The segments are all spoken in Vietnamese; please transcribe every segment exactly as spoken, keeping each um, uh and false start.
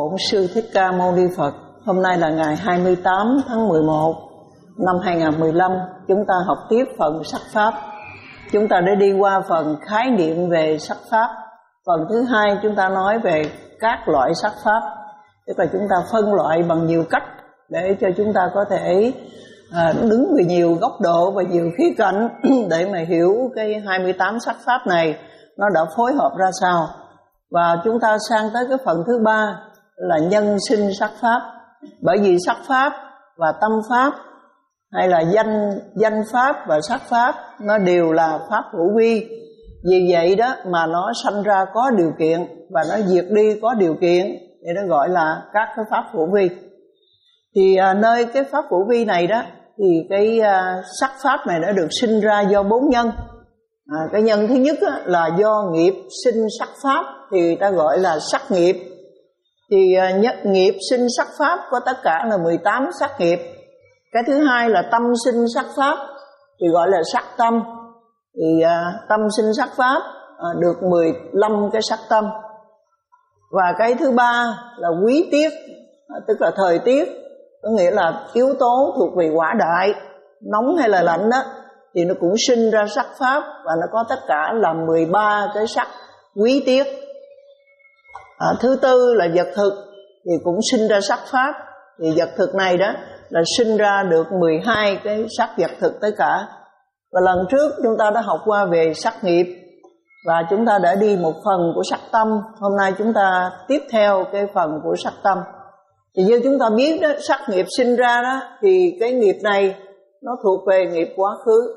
Bổn Sư Thích Ca Mâu Ni Phật. Hôm nay là ngày hai mươi tám tháng mười một năm hai nghìn không trăm mười lăm. Chúng ta học tiếp phần sắc pháp. Chúng ta đã đi qua phần khái niệm về sắc pháp. Phần thứ hai chúng ta nói về các loại sắc pháp, tức là chúng ta phân loại bằng nhiều cách để cho chúng ta có thể à, đứng về nhiều góc độ và nhiều khía cạnh để mà hiểu cái hai mươi tám sắc pháp này nó đã phối hợp ra sao. Và chúng ta sang tới cái phần thứ ba là nhân sinh sắc pháp. Bởi vì sắc pháp và tâm pháp hay là danh danh pháp và sắc pháp nó đều là pháp hữu vi. Vì vậy đó mà nó sanh ra có điều kiện và nó diệt đi có điều kiện, thì nó gọi là các cái pháp hữu vi. Thì à, nơi cái pháp hữu vi này đó thì cái à, sắc pháp này đã được sinh ra do bốn nhân. À, cái nhân thứ nhất á, là do nghiệp sinh sắc pháp, thì ta gọi là sắc nghiệp. Thì à, nhất nghiệp sinh sắc pháp có tất cả là mười tám sắc nghiệp. Cái thứ hai là tâm sinh sắc pháp thì gọi là sắc tâm. Thì à, tâm sinh sắc pháp à, được mười lăm cái sắc tâm. Và cái thứ ba là quý tiết, à, tức là thời tiết, có nghĩa là yếu tố thuộc về quả đại, nóng hay là lạnh đó, thì nó cũng sinh ra sắc pháp. Và nó có tất cả là mười ba cái sắc quý tiết. à, Thứ tư là vật thực thì cũng sinh ra sắc pháp. Thì vật thực này đó là sinh ra được mười hai cái sắc vật thực tất cả. Và lần trước chúng ta đã học qua về sắc nghiệp, và chúng ta đã đi một phần của sắc tâm. Hôm nay chúng ta tiếp theo cái phần của sắc tâm. Thì như chúng ta biết đó, sắc nghiệp sinh ra đó, thì cái nghiệp này nó thuộc về nghiệp quá khứ.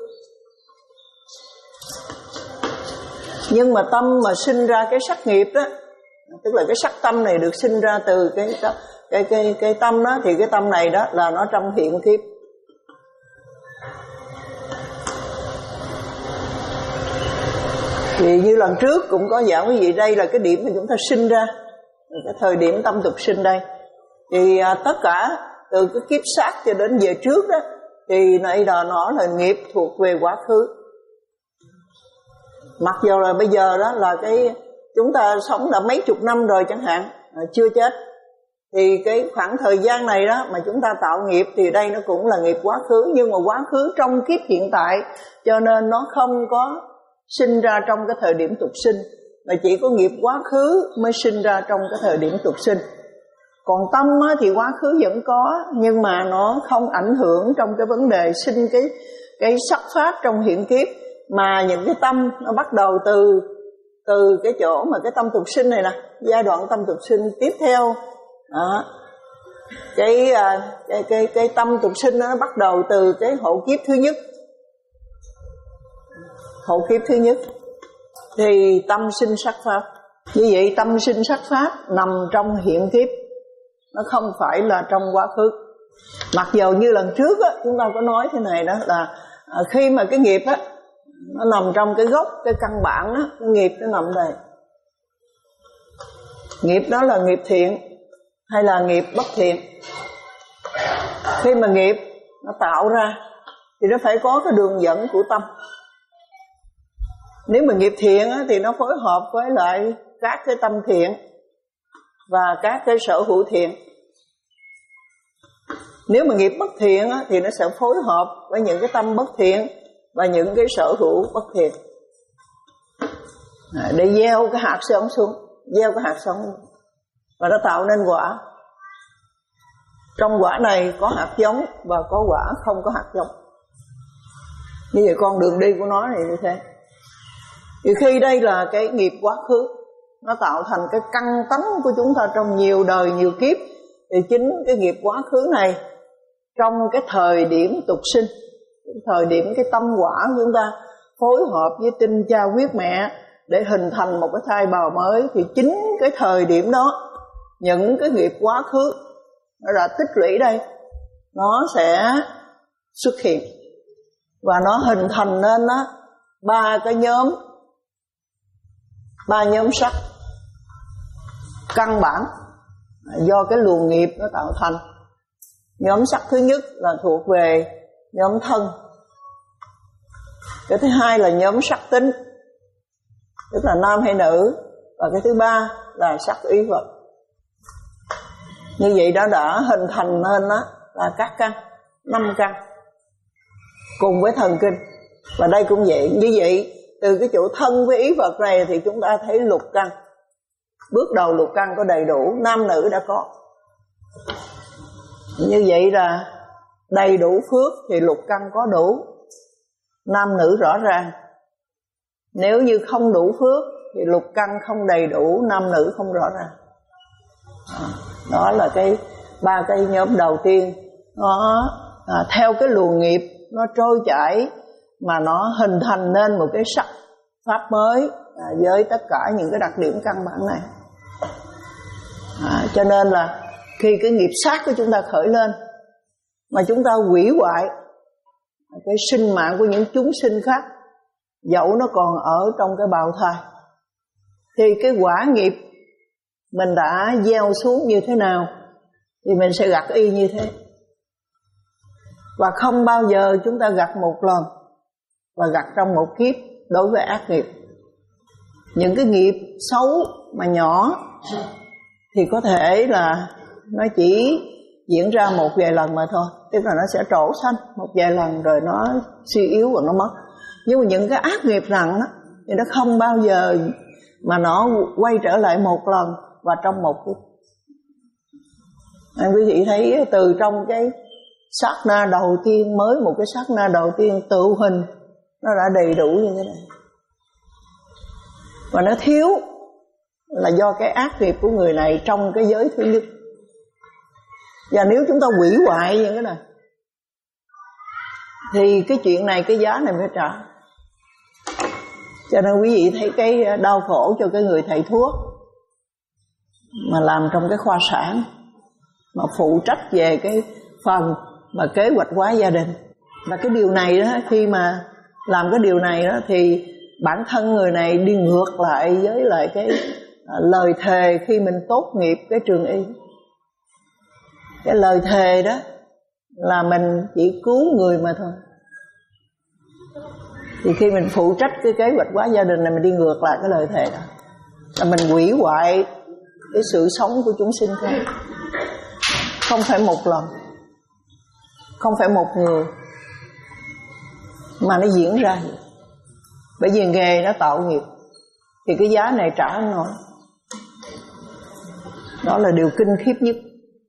Nhưng mà tâm mà sinh ra cái sắc nghiệp đó, tức là cái sắc tâm này được sinh ra từ cái cái cái cái tâm đó, thì cái tâm này đó là nó trong hiện kiếp. Thì như lần trước cũng có giảng quý vị, đây là cái điểm mà chúng ta sinh ra, cái thời điểm tâm tục sinh đây. Thì à, tất cả từ cái kiếp sát cho đến về trước đó, thì này là nó là nghiệp thuộc về quá khứ. Mặc dù là bây giờ đó là cái chúng ta sống đã mấy chục năm rồi chẳng hạn, à, chưa chết, thì cái khoảng thời gian này đó mà chúng ta tạo nghiệp thì đây nó cũng là nghiệp quá khứ. Nhưng mà quá khứ trong kiếp hiện tại, cho nên nó không có sinh ra trong cái thời điểm tục sinh, mà chỉ có nghiệp quá khứ mới sinh ra trong cái thời điểm tục sinh. Còn tâm á, thì quá khứ vẫn có, nhưng mà nó không ảnh hưởng trong cái vấn đề sinh cái cái sắc pháp trong hiện kiếp. Mà những cái tâm nó bắt đầu từ từ cái chỗ mà cái tâm tục sinh này nè, giai đoạn tâm tục sinh tiếp theo đó, cái cái cái cái tâm tục sinh nó bắt đầu từ cái hộ kiếp thứ nhất. Hộ kiếp thứ nhất thì tâm sinh sắc pháp. Như vậy tâm sinh sắc pháp nằm trong hiện kiếp, nó không phải là trong quá khứ. Mặc dù như lần trước á, chúng ta có nói thế này đó là à, khi mà cái nghiệp á nó nằm trong cái gốc, cái căn bản á, cái nghiệp nó nằm đây. Nghiệp đó là nghiệp thiện hay là nghiệp bất thiện. Khi mà nghiệp nó tạo ra thì nó phải có cái đường dẫn của tâm. Nếu mà nghiệp thiện á, thì nó phối hợp với lại các cái tâm thiện và các cái sở hữu thiện. Nếu mà nghiệp bất thiện á, thì nó sẽ phối hợp với những cái tâm bất thiện và những cái sở hữu bất thiện, à, để gieo cái hạt giống xuống, gieo cái hạt giống và nó tạo nên quả. Trong quả này có hạt giống và có quả không có hạt giống. Như vậy con đường đi của nó này như thế. Thì khi đây là cái nghiệp quá khứ, nó tạo thành cái căn tánh của chúng ta trong nhiều đời nhiều kiếp. Thì chính cái nghiệp quá khứ này trong cái thời điểm tục sinh, thời điểm cái tâm quả của chúng ta phối hợp với tinh cha huyết mẹ để hình thành một cái thai bào mới, thì chính cái thời điểm đó những cái nghiệp quá khứ nó đã tích lũy đây, nó sẽ xuất hiện và nó hình thành nên đó ba cái nhóm, ba nhóm sắc căn bản do cái luồng nghiệp nó tạo thành. Nhóm sắc thứ nhất là thuộc về nhóm thân. Cái thứ hai là nhóm sắc tính, tức là nam hay nữ. Và cái thứ ba là sắc ý vật. Như vậy đó đã hình thành nên đó là các căn, năm căn cùng với thần kinh. Và đây cũng vậy. Như vậy từ cái chỗ thân với ý vật này thì chúng ta thấy lục căn. Bước đầu lục căn có đầy đủ, nam nữ đã có. Như vậy là đầy đủ phước thì lục căn có đủ, nam nữ rõ ràng. Nếu như không đủ phước thì lục căn không đầy đủ, nam nữ không rõ ràng. Đó là cái ba cái nhóm đầu tiên. Nó à, theo cái luồng nghiệp nó trôi chảy mà nó hình thành nên một cái sắc pháp mới à, với tất cả những cái đặc điểm căn bản này. À, cho nên là khi cái nghiệp sát của chúng ta khởi lên mà chúng ta hủy hoại cái sinh mạng của những chúng sinh khác, dẫu nó còn ở trong cái bào thai, thì cái quả nghiệp mình đã gieo xuống như thế nào thì mình sẽ gặt y như thế. Và không bao giờ chúng ta gặt một lần và gặt trong một kiếp đối với ác nghiệp. Những cái nghiệp xấu mà nhỏ thì có thể là nó chỉ diễn ra một vài lần mà thôi, tức là nó sẽ trổ xanh một vài lần rồi nó suy yếu và nó mất. Nhưng mà những cái ác nghiệp nặng á, thì nó không bao giờ mà nó quay trở lại một lần và trong một phút. Anh quý vị thấy từ trong cái sát na đầu tiên, mới một cái sát na đầu tiên tự hình nó đã đầy đủ như thế này. Và nó thiếu là do cái ác nghiệp của người này trong cái giới thứ nhất. Và nếu chúng ta hủy hoại những cái này thì cái chuyện này, cái giá này phải trả. Cho nên quý vị thấy cái đau khổ cho cái người thầy thuốc mà làm trong cái khoa sản, mà phụ trách về cái phần mà kế hoạch hóa gia đình. Và cái điều này đó, khi mà làm cái điều này đó thì bản thân người này đi ngược lại với lại cái lời thề khi mình tốt nghiệp cái trường y. Cái lời thề đó là mình chỉ cứu người mà thôi. Thì khi mình phụ trách cái kế hoạch hóa gia đình này, mình đi ngược lại cái lời thề đó, là mình hủy hoại cái sự sống của chúng sinh thôi. Không phải một lần, không phải một người, mà nó diễn ra vậy. Bởi vì nghề nó tạo nghiệp thì cái giá này trả không nổi. Đó là điều kinh khiếp nhất.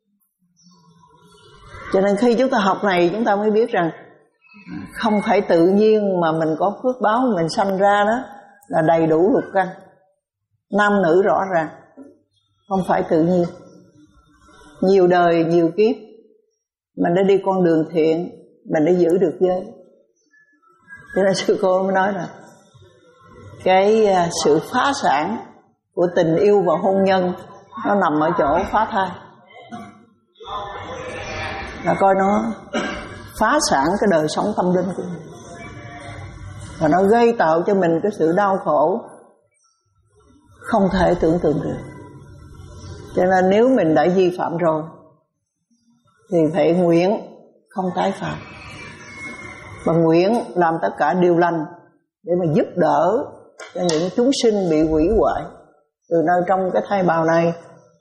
Cho nên khi chúng ta học này, chúng ta mới biết rằng không phải tự nhiên mà mình có phước báo, mình sanh ra đó là đầy đủ lục căn, nam nữ rõ ràng. Không phải tự nhiên. Nhiều đời, nhiều kiếp mình đã đi con đường thiện, mình đã giữ được giới. Cho nên sư cô mới nói là cái sự phá sản của tình yêu và hôn nhân nó nằm ở chỗ phá thai. Là coi nó phá sản cái đời sống tâm linh của mình, và nó gây tạo cho mình cái sự đau khổ không thể tưởng tượng được. Cho nên nếu mình đã vi phạm rồi thì phải nguyện không tái phạm, và nguyện làm tất cả điều lành để mà giúp đỡ cho những chúng sinh bị hủy hoại từ nơi trong cái thai bào này.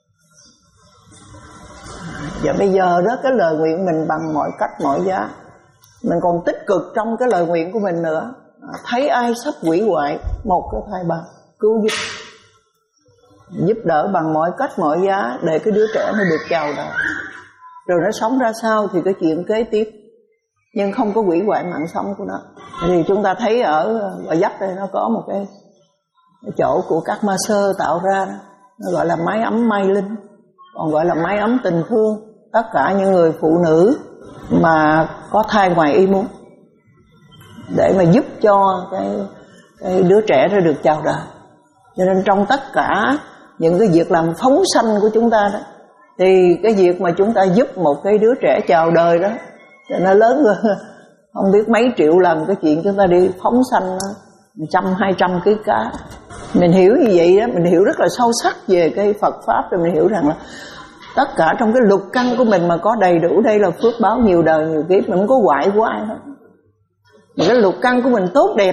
Và bây giờ đó, cái lời nguyện mình bằng mọi cách mọi giá, mình còn tích cực trong cái lời nguyện của mình nữa. Thấy ai sắp hủy hoại một cái thai bào, cứu giúp, giúp đỡ bằng mọi cách mọi giá để cái đứa trẻ nó được chào đời. Rồi nó sống ra sao thì cái chuyện kế tiếp, nhưng không có hủy hoại mạng sống của nó. Thì chúng ta thấy ở Gò Vấp đây nó có một cái, cái chỗ của các ma sơ tạo ra đó, nó gọi là mái ấm Mai Linh, còn gọi là mái ấm tình thương. Tất cả những người phụ nữ mà có thai ngoài ý muốn, để mà giúp cho cái, cái đứa trẻ nó được chào đời. Cho nên trong tất cả những cái việc làm phóng sanh của chúng ta đó, thì cái việc mà chúng ta giúp một cái đứa trẻ chào đời đó, nó lớn hơn không biết mấy triệu lần cái chuyện chúng ta đi phóng sanh trăm hai trăm ký cá. Mình hiểu như vậy đó, mình hiểu rất là sâu sắc về cái Phật pháp, rồi mình hiểu rằng là tất cả trong cái lục căn của mình mà có đầy đủ, đây là phước báo nhiều đời nhiều kiếp, mình không có hoại của ai hết. Mà cái lục căn của mình tốt đẹp,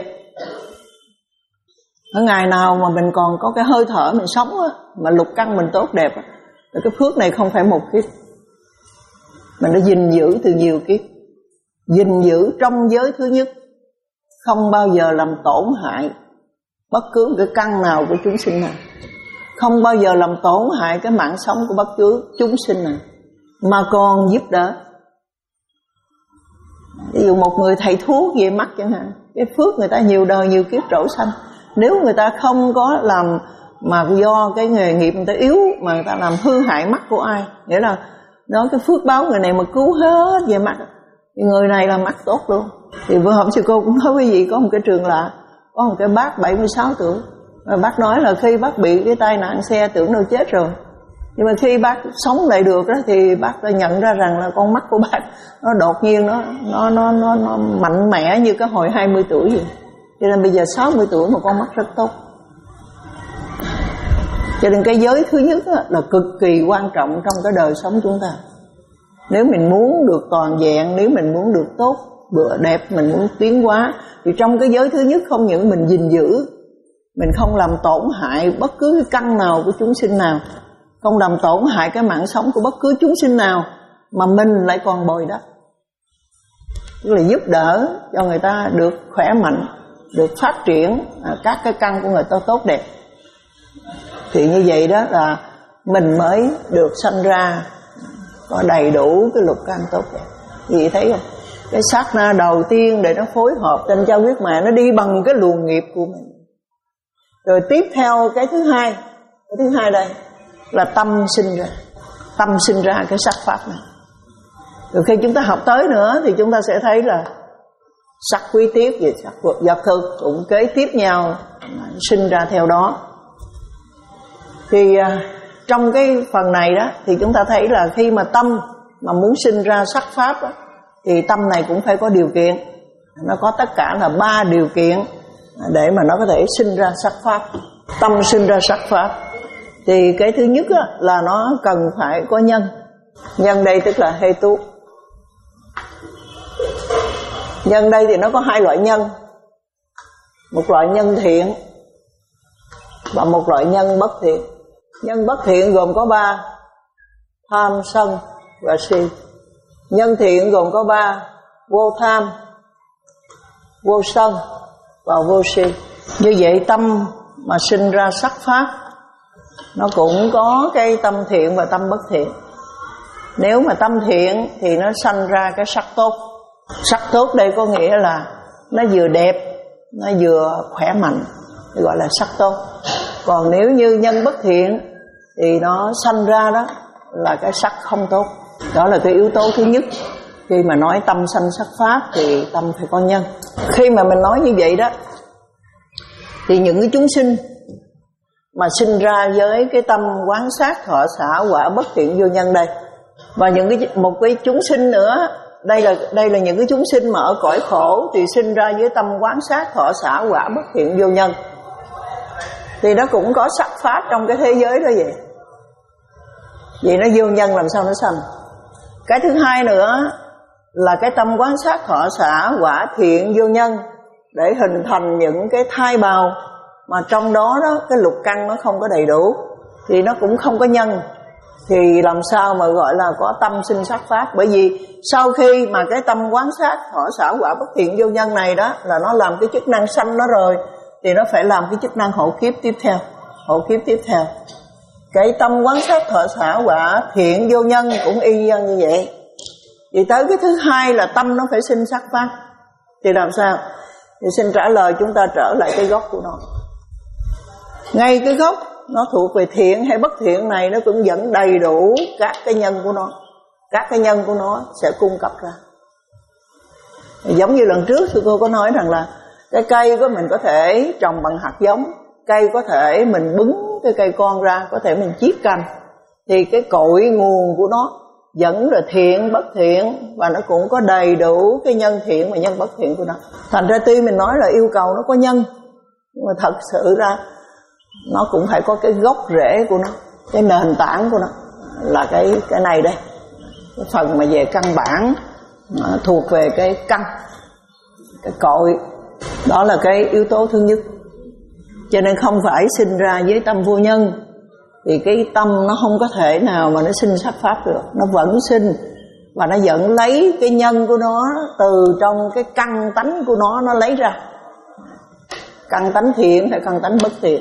ở ngày nào mà mình còn có cái hơi thở mình sống á, mà lục căn mình tốt đẹp, Cái phước này không phải một kiếp, mà nó gìn giữ từ nhiều kiếp. Gìn giữ trong giới thứ nhất, không bao giờ làm tổn hại bất cứ cái căn nào của chúng sinh nào, không bao giờ làm tổn hại cái mạng sống của bất cứ chúng sinh nào, mà còn giúp đỡ. Ví dụ một người thầy thuốc về mắt chẳng hạn, cái phước người ta nhiều đời nhiều kiếp trổ sanh. Nếu người ta không có làm, mà do cái nghề nghiệp người ta yếu mà người ta làm hư hại mắt của ai, nghĩa là đó cái phước báo người này mà cứu hết về mắt thì người này là mắt tốt luôn. Thì bữa hôm sư cô cũng nói quý vị, có một cái trường lạ, có một cái bác bảy mươi sáu tuổi, và bác nói là khi bác bị cái tai nạn xe tưởng đâu chết rồi, nhưng mà khi bác sống lại được đó thì bác đã nhận ra rằng là con mắt của bác nó đột nhiên nó nó nó nó, nó mạnh mẽ như cái hồi hai mươi tuổi vậy. Cho nên bây giờ sáu mươi tuổi mà con mắt rất tốt. Cho nên cái giới thứ nhất là cực kỳ quan trọng trong cái đời sống chúng ta. Nếu mình muốn được toàn vẹn, nếu mình muốn được tốt, bữa đẹp, mình muốn tiến hóa, thì trong cái giới thứ nhất không những mình gìn giữ, mình không làm tổn hại bất cứ cái căn nào của chúng sinh nào, không làm tổn hại cái mạng sống của bất cứ chúng sinh nào, mà mình lại còn bồi đắp, tức là giúp đỡ cho người ta được khỏe mạnh, được phát triển các cái căn của người ta tốt đẹp. Thì như vậy đó là mình mới được sanh ra có đầy đủ cái lục căn tốt đẹp. Vì thấy không, cái sát na đầu tiên để nó phối hợp trên cha huyết mẹ, nó đi bằng cái luồng nghiệp của mình. Rồi tiếp theo cái thứ hai, cái thứ hai đây là tâm sinh ra, tâm sinh ra cái sắc pháp này. Rồi khi chúng ta học tới nữa thì chúng ta sẽ thấy là sắc quý tiết và sắc vật thực cũng kế tiếp nhau sinh ra theo đó. Thì trong cái phần này đó thì chúng ta thấy là khi mà tâm mà muốn sinh ra sắc pháp đó, thì tâm này cũng phải có điều kiện. Nó có tất cả là ba điều kiện để mà nó có thể sinh ra sắc pháp. Tâm sinh ra sắc pháp thì cái thứ nhất đó, là nó cần phải có nhân. Nhân đây tức là hê tu. Nhân đây thì nó có hai loại nhân, một loại nhân thiện và một loại nhân bất thiện. Nhân bất thiện gồm có ba: tham, sân và si. Nhân thiện gồm có ba: vô tham, vô sân và vô si. Như vậy tâm mà sinh ra sắc pháp nó cũng có cái tâm thiện và tâm bất thiện. Nếu mà tâm thiện thì nó sanh ra cái sắc tốt. Sắc tốt đây có nghĩa là nó vừa đẹp, nó vừa khỏe mạnh, gọi là sắc tốt. Còn nếu như nhân bất thiện thì nó sanh ra đó là cái sắc không tốt. Đó là cái yếu tố thứ nhất. Khi mà nói tâm sanh sắc pháp thì tâm phải có nhân. Khi mà mình nói như vậy đó thì những cái chúng sinh mà sinh ra với cái tâm quán sát thọ xả quả bất thiện vô nhân đây, và những cái một cái chúng sinh nữa, đây là đây là những cái chúng sinh mà ở cõi khổ thì sinh ra với tâm quán sát thọ xả quả bất thiện vô nhân, thì nó cũng có sắc pháp trong cái thế giới đó vậy. Vậy nó vô nhân làm sao nó sanh. Cái thứ hai nữa là cái tâm quán sát thọ xả quả thiện vô nhân để hình thành những cái thai bào mà trong đó đó cái lục căn nó không có đầy đủ thì nó cũng không có nhân. Thì làm sao mà gọi là có tâm sinh sắc pháp? Bởi vì sau khi mà cái tâm quán sát thọ xả quả bất thiện vô nhân này đó là nó làm cái chức năng sanh nó rồi, thì nó phải làm cái chức năng hộ kiếp tiếp theo. Hộ kiếp tiếp theo cái tâm quán sát thọ xả quả thiện vô nhân cũng y nhân như vậy. Vậy tới cái thứ hai là tâm nó phải sinh sắc pháp. Thì làm sao? Thì xin trả lời chúng ta trở lại cái gốc của nó. Ngay cái gốc nó thuộc về thiện hay bất thiện này nó cũng vẫn đầy đủ các cái nhân của nó. Các cái nhân của nó sẽ cung cấp ra. Giống như lần trước thì cô có nói rằng là cái cây của mình có thể trồng bằng hạt giống, cây có thể mình bứng cái cây con ra, có thể mình chiết cành, thì cái cội nguồn của nó vẫn là thiện bất thiện, và nó cũng có đầy đủ cái nhân thiện và nhân bất thiện của nó. Thành ra tuy mình nói là yêu cầu nó có nhân, nhưng mà thật sự ra nó cũng phải có cái gốc rễ của nó, cái nền tảng của nó là cái cái này đây, cái phần mà về căn bản thuộc về cái căn, cái cội. Đó là cái yếu tố thứ nhất. Cho nên không phải sinh ra với tâm vô nhân thì cái tâm nó không có thể nào mà nó sinh sắc pháp được. Nó vẫn sinh và nó vẫn lấy cái nhân của nó từ trong cái căn tánh của nó, nó lấy ra căn tánh thiện hay căn tánh bất thiện.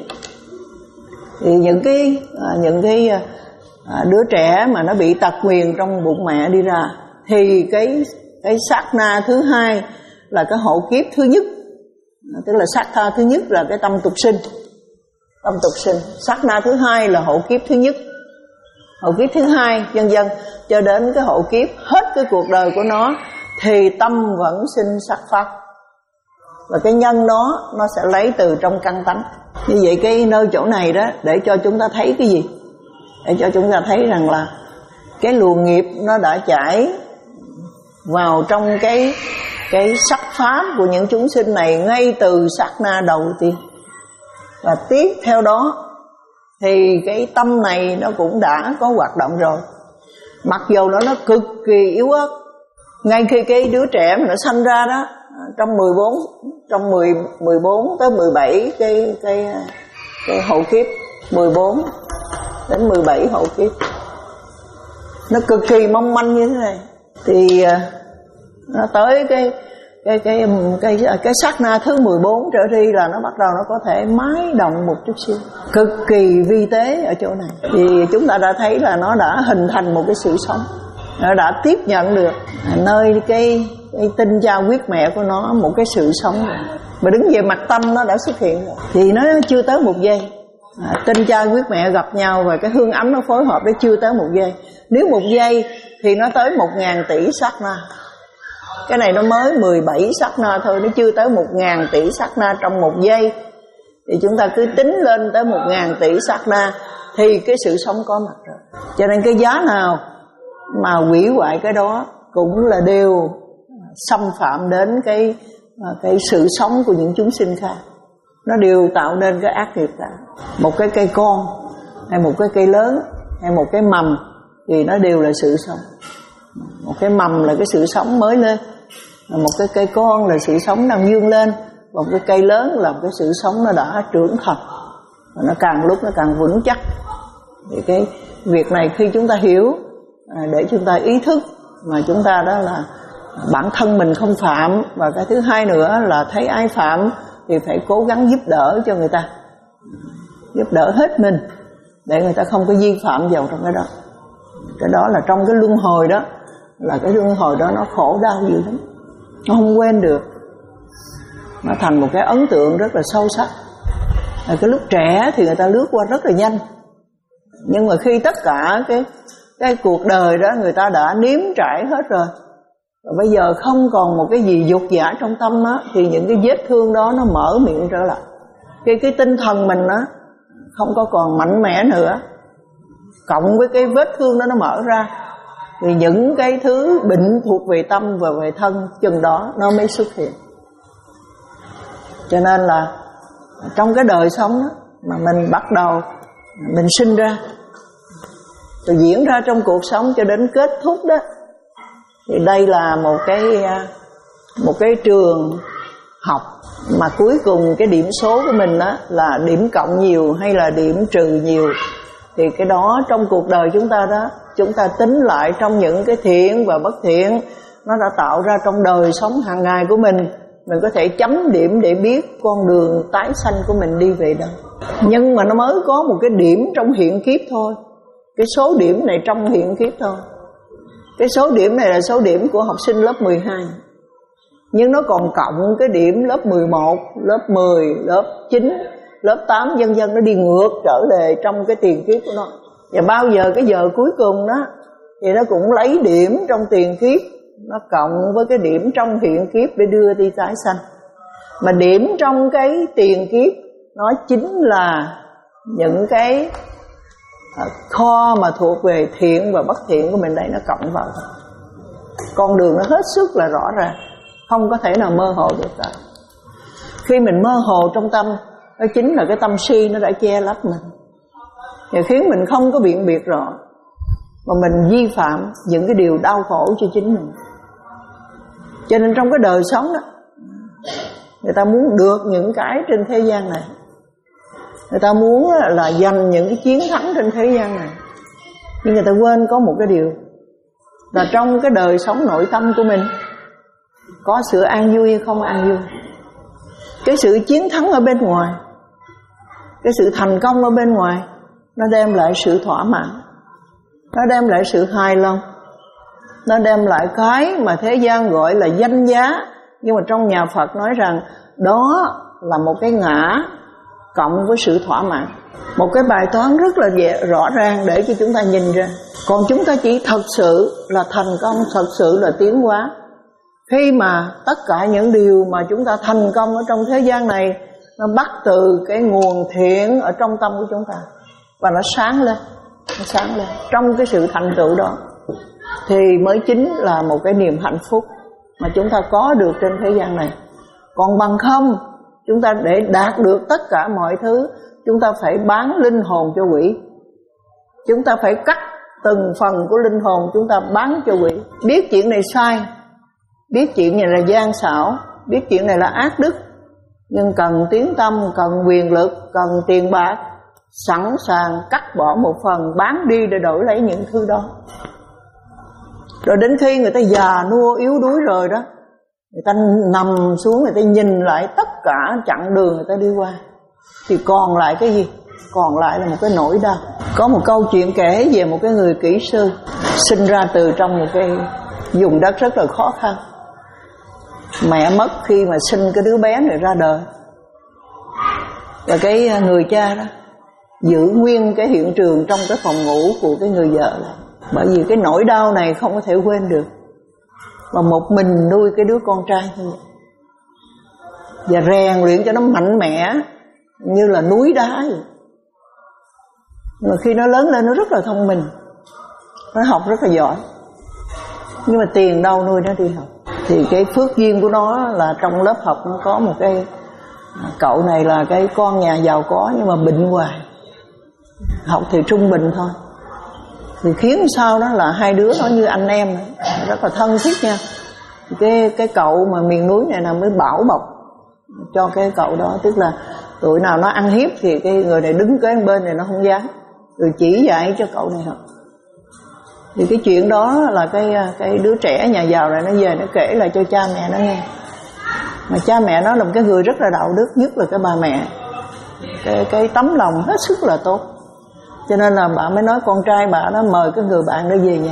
Thì những cái những cái đứa trẻ mà nó bị tật nguyền trong bụng mẹ đi ra, thì cái cái sát na thứ hai là cái hộ kiếp thứ nhất, tức là sát na thứ nhất là cái tâm tục sinh, tâm tục sinh. Sát na thứ hai là hộ kiếp thứ nhất, hộ kiếp thứ hai, vân vân cho đến cái hộ kiếp hết cái cuộc đời của nó thì tâm vẫn sinh sắc pháp. Và cái nhân đó nó sẽ lấy từ trong căn tánh. Như vậy cái nơi chỗ này đó để cho chúng ta thấy cái gì? Để cho chúng ta thấy rằng là cái luồng nghiệp nó đã chảy vào trong cái cái sắc pháp của những chúng sinh này ngay từ sát na đầu tiên. Và tiếp theo đó thì cái tâm này nó cũng đã có hoạt động rồi. Mặc dù nó nó cực kỳ yếu ớt. Ngay khi cái đứa trẻ mà nó sanh ra đó, trong mười bốn trong mười mười bốn tới mười bảy cái cái cái hậu kiếp, mười bốn đến mười bảy hậu kiếp, nó cực kỳ mong manh như thế này, thì nó tới cái cái cái cái cái, cái sát na thứ mười bốn trở đi là nó bắt đầu nó có thể mái động một chút xíu, cực kỳ vi tế ở chỗ này. Thì chúng ta đã thấy là nó đã hình thành một cái sự sống, nó đã tiếp nhận được nơi cái cái tinh cha huyết mẹ của nó một cái sự sống rồi. Mà đứng về mặt tâm nó đã xuất hiện rồi. Thì nó chưa tới một giây, à, tinh cha huyết mẹ gặp nhau và cái hương ấm nó phối hợp, nó chưa tới một giây. Nếu một giây thì nó tới một ngàn tỷ sát na. Cái này nó mới mười bảy sát na thôi, nó chưa tới một ngàn tỷ sát na trong một giây. Thì chúng ta cứ tính lên tới một ngàn tỷ sát na thì cái sự sống có mặt rồi. Cho nên cái giá nào mà hủy hoại cái đó cũng là đều xâm phạm đến cái cái sự sống của những chúng sinh khác. Nó đều tạo nên cái ác nghiệp cả. Một cái cây con hay một cái cây lớn hay một cái mầm thì nó đều là sự sống. Một cái mầm là cái sự sống mới lên, một cái cây con là sự sống đang vươn lên, một cái cây lớn là một cái sự sống nó đã trưởng thành, nó càng lúc nó càng vững chắc. Thì cái việc này khi chúng ta hiểu, để chúng ta ý thức mà chúng ta đó là bản thân mình không phạm, và cái thứ hai nữa là thấy ai phạm thì phải cố gắng giúp đỡ cho người ta, giúp đỡ hết mình để người ta không có vi phạm vào trong cái đó. Cái đó là trong cái luân hồi đó, là cái luân hồi đó nó khổ đau dữ lắm, nó không quên được, nó thành một cái ấn tượng rất là sâu sắc. Là cái lúc trẻ thì người ta lướt qua rất là nhanh, nhưng mà khi tất cả cái cái cuộc đời đó người ta đã nếm trải hết rồi, và bây giờ không còn một cái gì dục dã trong tâm á, thì những cái vết thương đó nó mở miệng trở lại. Cái cái tinh thần mình á không có còn mạnh mẽ nữa, cộng với cái vết thương đó nó mở ra, thì những cái thứ bệnh thuộc về tâm và về thân chừng đó nó mới xuất hiện. Cho nên là trong cái đời sống đó, mà mình bắt đầu mình sinh ra rồi diễn ra trong cuộc sống cho đến kết thúc đó, thì đây là một cái một cái trường học mà cuối cùng cái điểm số của mình đó là điểm cộng nhiều hay là điểm trừ nhiều. Thì cái đó trong cuộc đời chúng ta đó, chúng ta tính lại trong những cái thiện và bất thiện nó đã tạo ra trong đời sống hàng ngày của mình, mình có thể chấm điểm để biết con đường tái sanh của mình đi về đâu. Nhưng mà nó mới có một cái điểm trong hiện kiếp thôi, cái số điểm này trong hiện kiếp thôi. Cái số điểm này là số điểm của học sinh lớp mười hai, nhưng nó còn cộng cái điểm lớp mười một, lớp mười, lớp chín, lớp tám vân vân, nó đi ngược trở về trong cái tiền kiếp của nó. Và bao giờ cái giờ cuối cùng đó thì nó cũng lấy điểm trong tiền kiếp, nó cộng với cái điểm trong hiện kiếp để đưa đi tái sanh. Mà điểm trong cái tiền kiếp nó chính là những cái kho mà thuộc về thiện và bất thiện của mình đây, nó cộng vào. Con đường nó hết sức là rõ ràng, không có thể nào mơ hồ được cả. Khi mình mơ hồ trong tâm, đó chính là cái tâm si nó đã che lấp mình, và khiến mình không có biện biệt rõ, mà mình vi phạm những cái điều đau khổ cho chính mình. Cho nên trong cái đời sống đó, người ta muốn được những cái trên thế gian này, Người ta muốn là giành những cái chiến thắng trên thế gian này, nhưng người ta quên có một cái điều là trong cái đời sống nội tâm của mình có sự an vui hay không an vui. Cái sự chiến thắng ở bên ngoài, cái sự thành công ở bên ngoài, nó đem lại sự thỏa mãn, nó đem lại sự hài lòng, nó đem lại cái mà thế gian gọi là danh giá. Nhưng mà trong nhà Phật nói rằng đó là một cái ngã cộng với sự thỏa mãn. Một cái bài toán rất là dễ, rõ ràng để cho chúng ta nhìn ra. Còn chúng ta chỉ thật sự là thành công, thật sự là tiến hóa khi mà tất cả những điều mà chúng ta thành công ở trong thế gian này nó bắt từ cái nguồn thiện ở trong tâm của chúng ta, và nó sáng lên, nó sáng lên. Trong cái sự thành tựu đó thì mới chính là một cái niềm hạnh phúc mà chúng ta có được trên thế gian này. Còn bằng không, chúng ta để đạt được tất cả mọi thứ, chúng ta phải bán linh hồn cho quỷ. Chúng ta phải cắt từng phần của linh hồn chúng ta bán cho quỷ. Biết chuyện này sai, biết chuyện này là gian xảo, biết chuyện này là ác đức, nhưng cần tiếng tâm, cần quyền lực, cần tiền bạc, sẵn sàng cắt bỏ một phần bán đi để đổi lấy những thứ đó. Rồi đến khi người ta già nua yếu đuối rồi đó, người ta nằm xuống, người ta nhìn lại tất cả chặng đường người ta đi qua, thì còn lại cái gì? Còn lại là một cái nỗi đau. Có một câu chuyện kể về một cái người kỹ sư sinh ra từ trong một cái vùng đất rất là khó khăn. Mẹ mất khi mà sinh cái đứa bé này ra đời, và cái người cha đó giữ nguyên cái hiện trường trong cái phòng ngủ của cái người vợ lại. Bởi vì cái nỗi đau này không có thể quên được, mà một mình nuôi cái đứa con trai như vậy, và rèn luyện cho nó mạnh mẽ như là núi đá vậy. Nhưng mà khi nó lớn lên nó rất là thông minh, nó học rất là giỏi, nhưng mà tiền đâu nuôi nó đi học. Thì cái phước duyên của nó là trong lớp học nó có một cái cậu này là cái con nhà giàu có, nhưng mà bệnh hoài, học thì trung bình thôi. Thì khiến sao đó là hai đứa nó như anh em, rất là thân thiết nha. Cái cái cậu mà miền núi này là mới bảo bọc cho cái cậu đó, tức là tụi nào nó ăn hiếp thì cái người này đứng kế bên này nó không dám, rồi chỉ dạy cho cậu này học. Thì cái chuyện đó là cái cái đứa trẻ nhà giàu này nó về nó kể lại cho cha mẹ nó nghe. Mà cha mẹ nó là một cái người rất là đạo đức, nhất là cái bà mẹ, cái cái tấm lòng hết sức là tốt. Cho nên là bà mới nói con trai bà nó mời cái người bạn đó về nhà.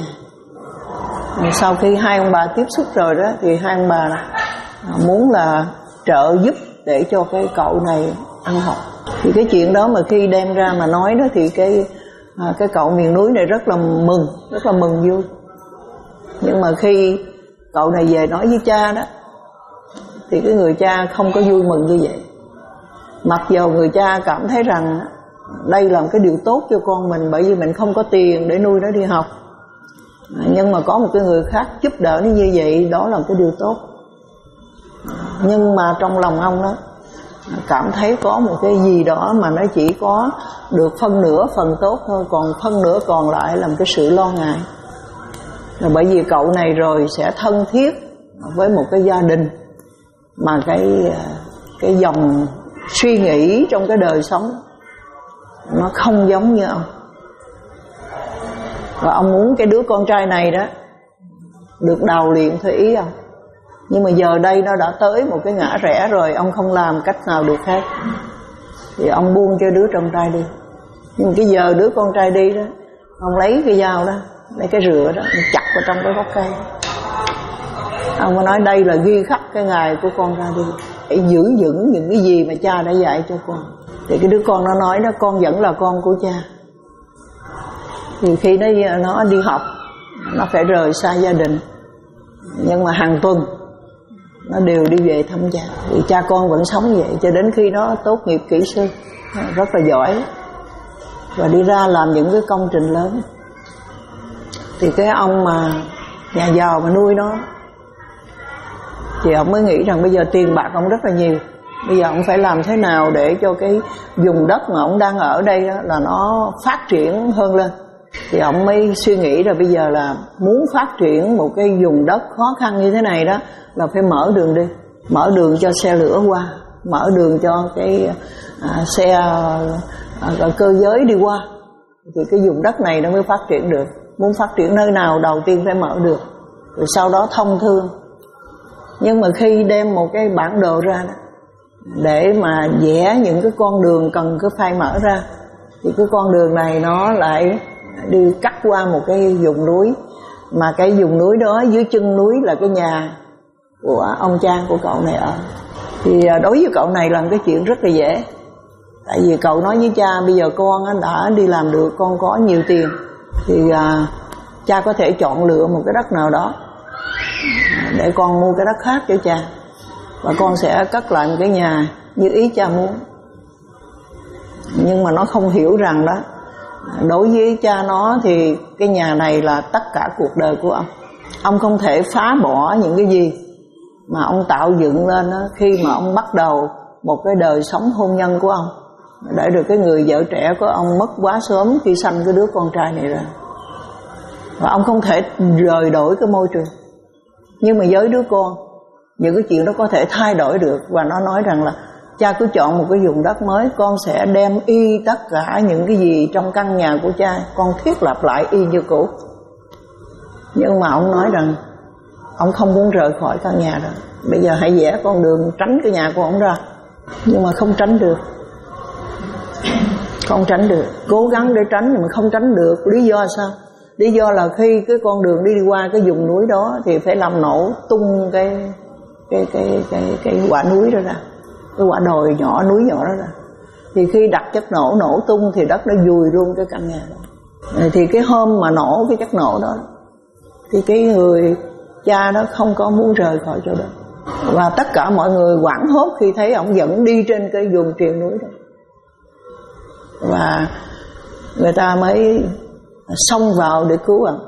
Sau khi hai ông bà tiếp xúc rồi đó, thì hai ông bà muốn là trợ giúp để cho cái cậu này ăn học. Thì cái chuyện đó mà khi đem ra mà nói đó, thì cái à, cái cậu miền núi này rất là mừng, rất là mừng vui. Nhưng mà khi cậu này về nói với cha đó, thì cái người cha không có vui mừng như vậy. Mặc dù người cha cảm thấy rằng đây là một cái điều tốt cho con mình, bởi vì mình không có tiền để nuôi nó đi học, nhưng mà có một cái người khác giúp đỡ nó như vậy, đó là một cái điều tốt. Nhưng mà trong lòng ông đó cảm thấy có một cái gì đó mà nó chỉ có được phân nửa phần tốt thôi, còn phân nửa còn lại là một cái sự lo ngại. Là bởi vì cậu này rồi sẽ thân thiết với một cái gia đình mà cái cái dòng suy nghĩ trong cái đời sống nó không giống như ông. Và ông muốn cái đứa con trai này đó được đào luyện theo ý ông. Nhưng mà giờ đây nó đã tới một cái ngã rẽ rồi, ông không làm cách nào được hết, thì ông buông cho đứa con trai đi. Nhưng cái giờ đứa con trai đi đó, ông lấy cái dao đó, lấy cái rửa đó, ông chặt vào trong cái gốc cây. Ông có nói đây là ghi khắc cái ngày của con ra đi, để giữ vững những cái gì mà cha đã dạy cho con. Thì cái đứa con nó nói đó, con vẫn là con của cha. Thì khi nó, nó đi học, nó phải rời xa gia đình, nhưng mà hàng tuần nó đều đi về thăm cha. Thì cha con vẫn sống vậy cho đến khi nó tốt nghiệp kỹ sư, rất là giỏi, và đi ra làm những cái công trình lớn. Thì cái ông mà nhà giàu mà nuôi nó, thì ông mới nghĩ rằng bây giờ tiền bạc ông rất là nhiều, bây giờ ông phải làm thế nào để cho cái vùng đất mà ông đang ở đây đó là nó phát triển hơn lên. Thì ông mới suy nghĩ là bây giờ là muốn phát triển một cái vùng đất khó khăn như thế này đó, là phải mở đường đi, mở đường cho xe lửa qua. mở đường cho cái à, xe à, cơ giới đi qua, thì cái vùng đất này nó mới phát triển được. Muốn phát triển nơi nào đầu tiên phải mở được, rồi sau đó thông thương. Nhưng mà khi đem một cái bản đồ ra đó, để mà vẽ những cái con đường cần cái phai mở ra, thì cái con đường này nó lại đi cắt qua một cái vùng núi, mà cái vùng núi đó dưới chân núi là cái nhà của ông cha của cậu này ở. Thì đối với cậu này làm cái chuyện rất là dễ. Tại vì cậu nói với cha bây giờ con đã đi làm được, con có nhiều tiền, thì à, cha có thể chọn lựa một cái đất nào đó để con mua cái đất khác cho cha, và con sẽ cất lại một cái nhà như ý cha muốn. Nhưng mà nó không hiểu rằng đó, đối với cha nó thì cái nhà này là tất cả cuộc đời của ông. Ông không thể phá bỏ những cái gì mà ông tạo dựng lên đó, khi mà ông bắt đầu một cái đời sống hôn nhân của ông, để được cái người vợ trẻ của ông mất quá sớm khi sanh cái đứa con trai này ra. Và ông không thể rời đổi cái môi trường. Nhưng mà với đứa con, những cái chuyện đó có thể thay đổi được. Và nó nói rằng là cha cứ chọn một cái vùng đất mới, con sẽ đem y tất cả những cái gì trong căn nhà của cha, con thiết lập lại y như cũ. Nhưng mà ông nói rằng ông không muốn rời khỏi căn nhà đó. Bây giờ hãy vẽ con đường tránh cái nhà của ông ra. Nhưng mà không tránh được. Không tránh được. Cố gắng để tránh nhưng mà không tránh được. Lý do sao? Lý do là khi cái con đường đi qua cái vùng núi đó thì phải làm nổ tung cái cái cái cái cái quả núi đó ra, cái quả đồi nhỏ, núi nhỏ đó ra. Thì khi đặt chất nổ nổ tung thì đất nó vùi luôn cái căn nhà đó. Thì cái hôm mà nổ cái chất nổ đó thì cái người cha đó không có muốn rời khỏi chỗ đó. Và tất cả mọi người hoảng hốt khi thấy ông vẫn đi trên cái vùng triền núi đó. Và người ta mới xông vào để cứu ông.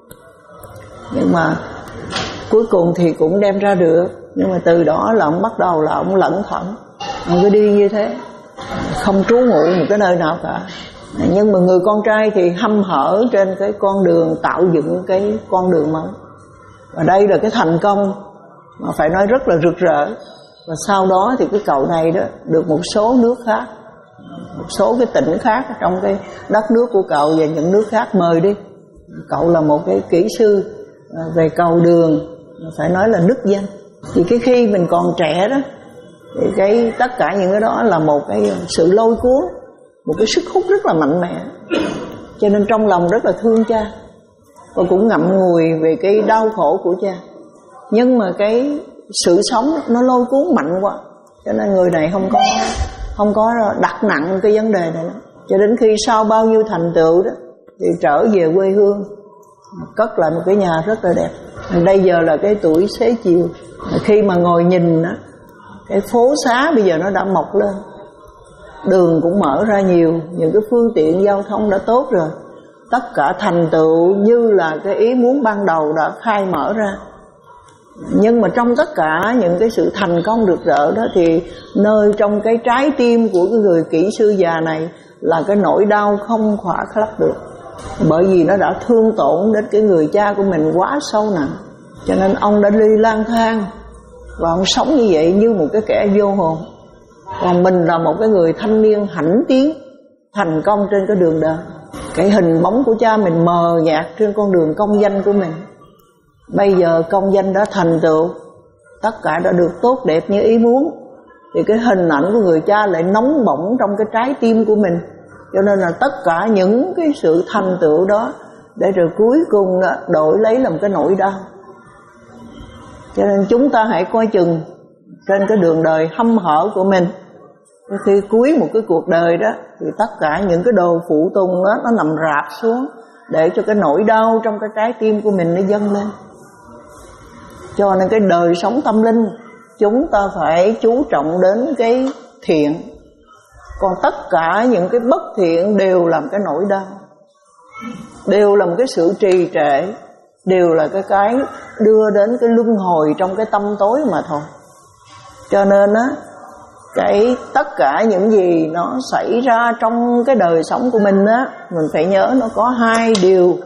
Nhưng mà cuối cùng thì cũng đem ra được. Nhưng mà từ đó là ông bắt đầu là ông lẩn thẩn, ông cứ đi như thế, không trú ngụ một cái nơi nào cả. Nhưng mà người con trai thì hăm hở trên cái con đường tạo dựng cái con đường mới. Và đây là cái thành công mà phải nói rất là rực rỡ. Và sau đó thì cái cậu này đó được một số nước khác, một số cái tỉnh khác trong cái đất nước của cậu và những nước khác mời đi. Cậu là một cái kỹ sư về cầu đường, phải nói là nức danh. Thì cái khi mình còn trẻ đó, thì cái tất cả những cái đó là một cái sự lôi cuốn, một cái sức hút rất là mạnh mẽ. Cho nên trong lòng rất là thương cha, và cũng ngậm ngùi về cái đau khổ của cha. Nhưng mà cái sự sống nó lôi cuốn mạnh quá, cho nên người này không có không có đặt nặng cái vấn đề này lắm. Cho đến khi sau bao nhiêu thành tựu đó thì trở về quê hương, cất lại một cái nhà rất là đẹp. Bây giờ là cái tuổi xế chiều, khi mà ngồi nhìn đó, cái phố xá bây giờ nó đã mọc lên, đường cũng mở ra nhiều, những cái phương tiện giao thông đã tốt rồi. Tất cả thành tựu như là cái ý muốn ban đầu đã khai mở ra. Nhưng mà trong tất cả những cái sự thành công rực rỡ đó, thì nơi trong cái trái tim của cái người kỹ sư già này là cái nỗi đau không khỏa lấp được. Bởi vì nó đã thương tổn đến cái người cha của mình quá sâu nặng, cho nên ông đã đi lang thang và ông sống như vậy như một cái kẻ vô hồn. Còn mình là một cái người thanh niên hãnh tiến, thành công trên cái đường đời. Cái hình bóng của cha mình mờ nhạt trên con đường công danh của mình. Bây giờ công danh đã thành tựu, tất cả đã được tốt đẹp như ý muốn, thì cái hình ảnh của người cha lại nóng bỏng trong cái trái tim của mình. Cho nên là tất cả những cái sự thành tựu đó, để rồi cuối cùng đó, đổi lấy làm cái nỗi đau. Cho nên chúng ta hãy coi chừng trên cái đường đời hăm hở của mình. Khi cuối một cái cuộc đời đó, thì tất cả những cái đồ phụ tùng đó nó nằm rạp xuống, để cho cái nỗi đau trong cái trái tim của mình nó dâng lên. Cho nên cái đời sống tâm linh, chúng ta phải chú trọng đến cái thiện. Còn tất cả những cái bất thiện đều làm cái nỗi đau, đều là một cái sự trì trệ, đều là cái cái đưa đến cái luân hồi trong cái tâm tối mà thôi. Cho nên á, cái tất cả những gì nó xảy ra trong cái đời sống của mình á, mình phải nhớ nó có hai điều.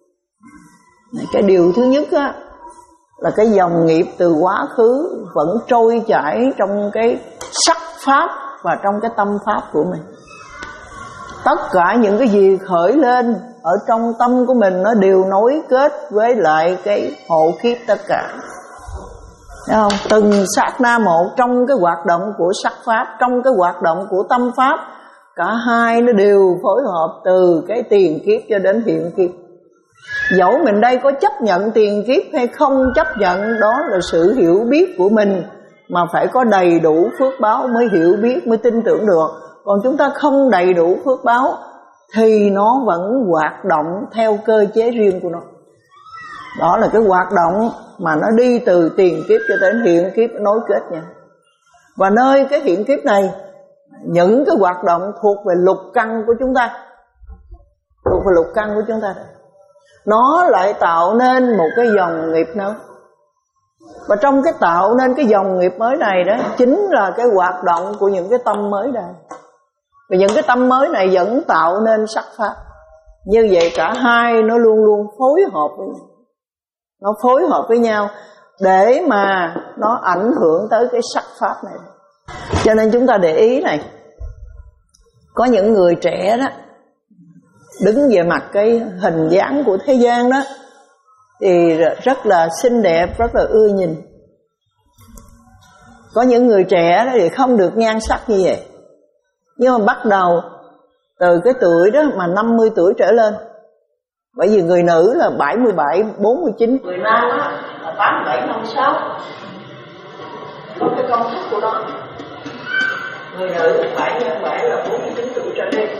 Cái điều thứ nhất á, là cái dòng nghiệp từ quá khứ vẫn trôi chảy trong cái sắc pháp và trong cái tâm pháp của mình. Tất cả những cái gì khởi lên ở trong tâm của mình nó đều nối kết với lại cái hộ kiếp tất cả. Thấy không? Từng sát na một trong cái hoạt động của sắc pháp, trong cái hoạt động của tâm pháp, cả hai nó đều phối hợp từ cái tiền kiếp cho đến hiện kiếp. Dẫu mình đây có chấp nhận tiền kiếp hay không chấp nhận, đó là sự hiểu biết của mình, mà phải có đầy đủ phước báo mới hiểu biết, mới tin tưởng được. Còn chúng ta không đầy đủ phước báo thì nó vẫn hoạt động theo cơ chế riêng của nó. Đó là cái hoạt động mà nó đi từ tiền kiếp cho đến hiện kiếp, nối kết nha. Và nơi cái hiện kiếp này, những cái hoạt động thuộc về lục căn của chúng ta, thuộc về lục căn của chúng ta, nó lại tạo nên một cái dòng nghiệp nữa. Và trong cái tạo nên cái dòng nghiệp mới này đó, chính là cái hoạt động của những cái tâm mới đây. Và những cái tâm mới này vẫn tạo nên sắc pháp. Như vậy cả hai nó luôn luôn phối hợp với nhau. Nó phối hợp với nhau để mà nó ảnh hưởng tới cái sắc pháp này. Cho nên chúng ta để ý này, có những người trẻ đó, đứng về mặt cái hình dáng của thế gian đó, thì rất là xinh đẹp, rất là ưa nhìn. Có những người trẻ đó thì không được nhan sắc như vậy. Nhưng mà bắt đầu từ cái tuổi đó mà năm mươi tuổi trở lên, bởi vì người nữ là bảy mươi bảy, bốn mươi chín, người nam á là tám mươi bảy, năm mươi sáu. Có cái công thức của nó. Người nữ bảy nhân bảy là bốn mươi chín tuổi trở lên.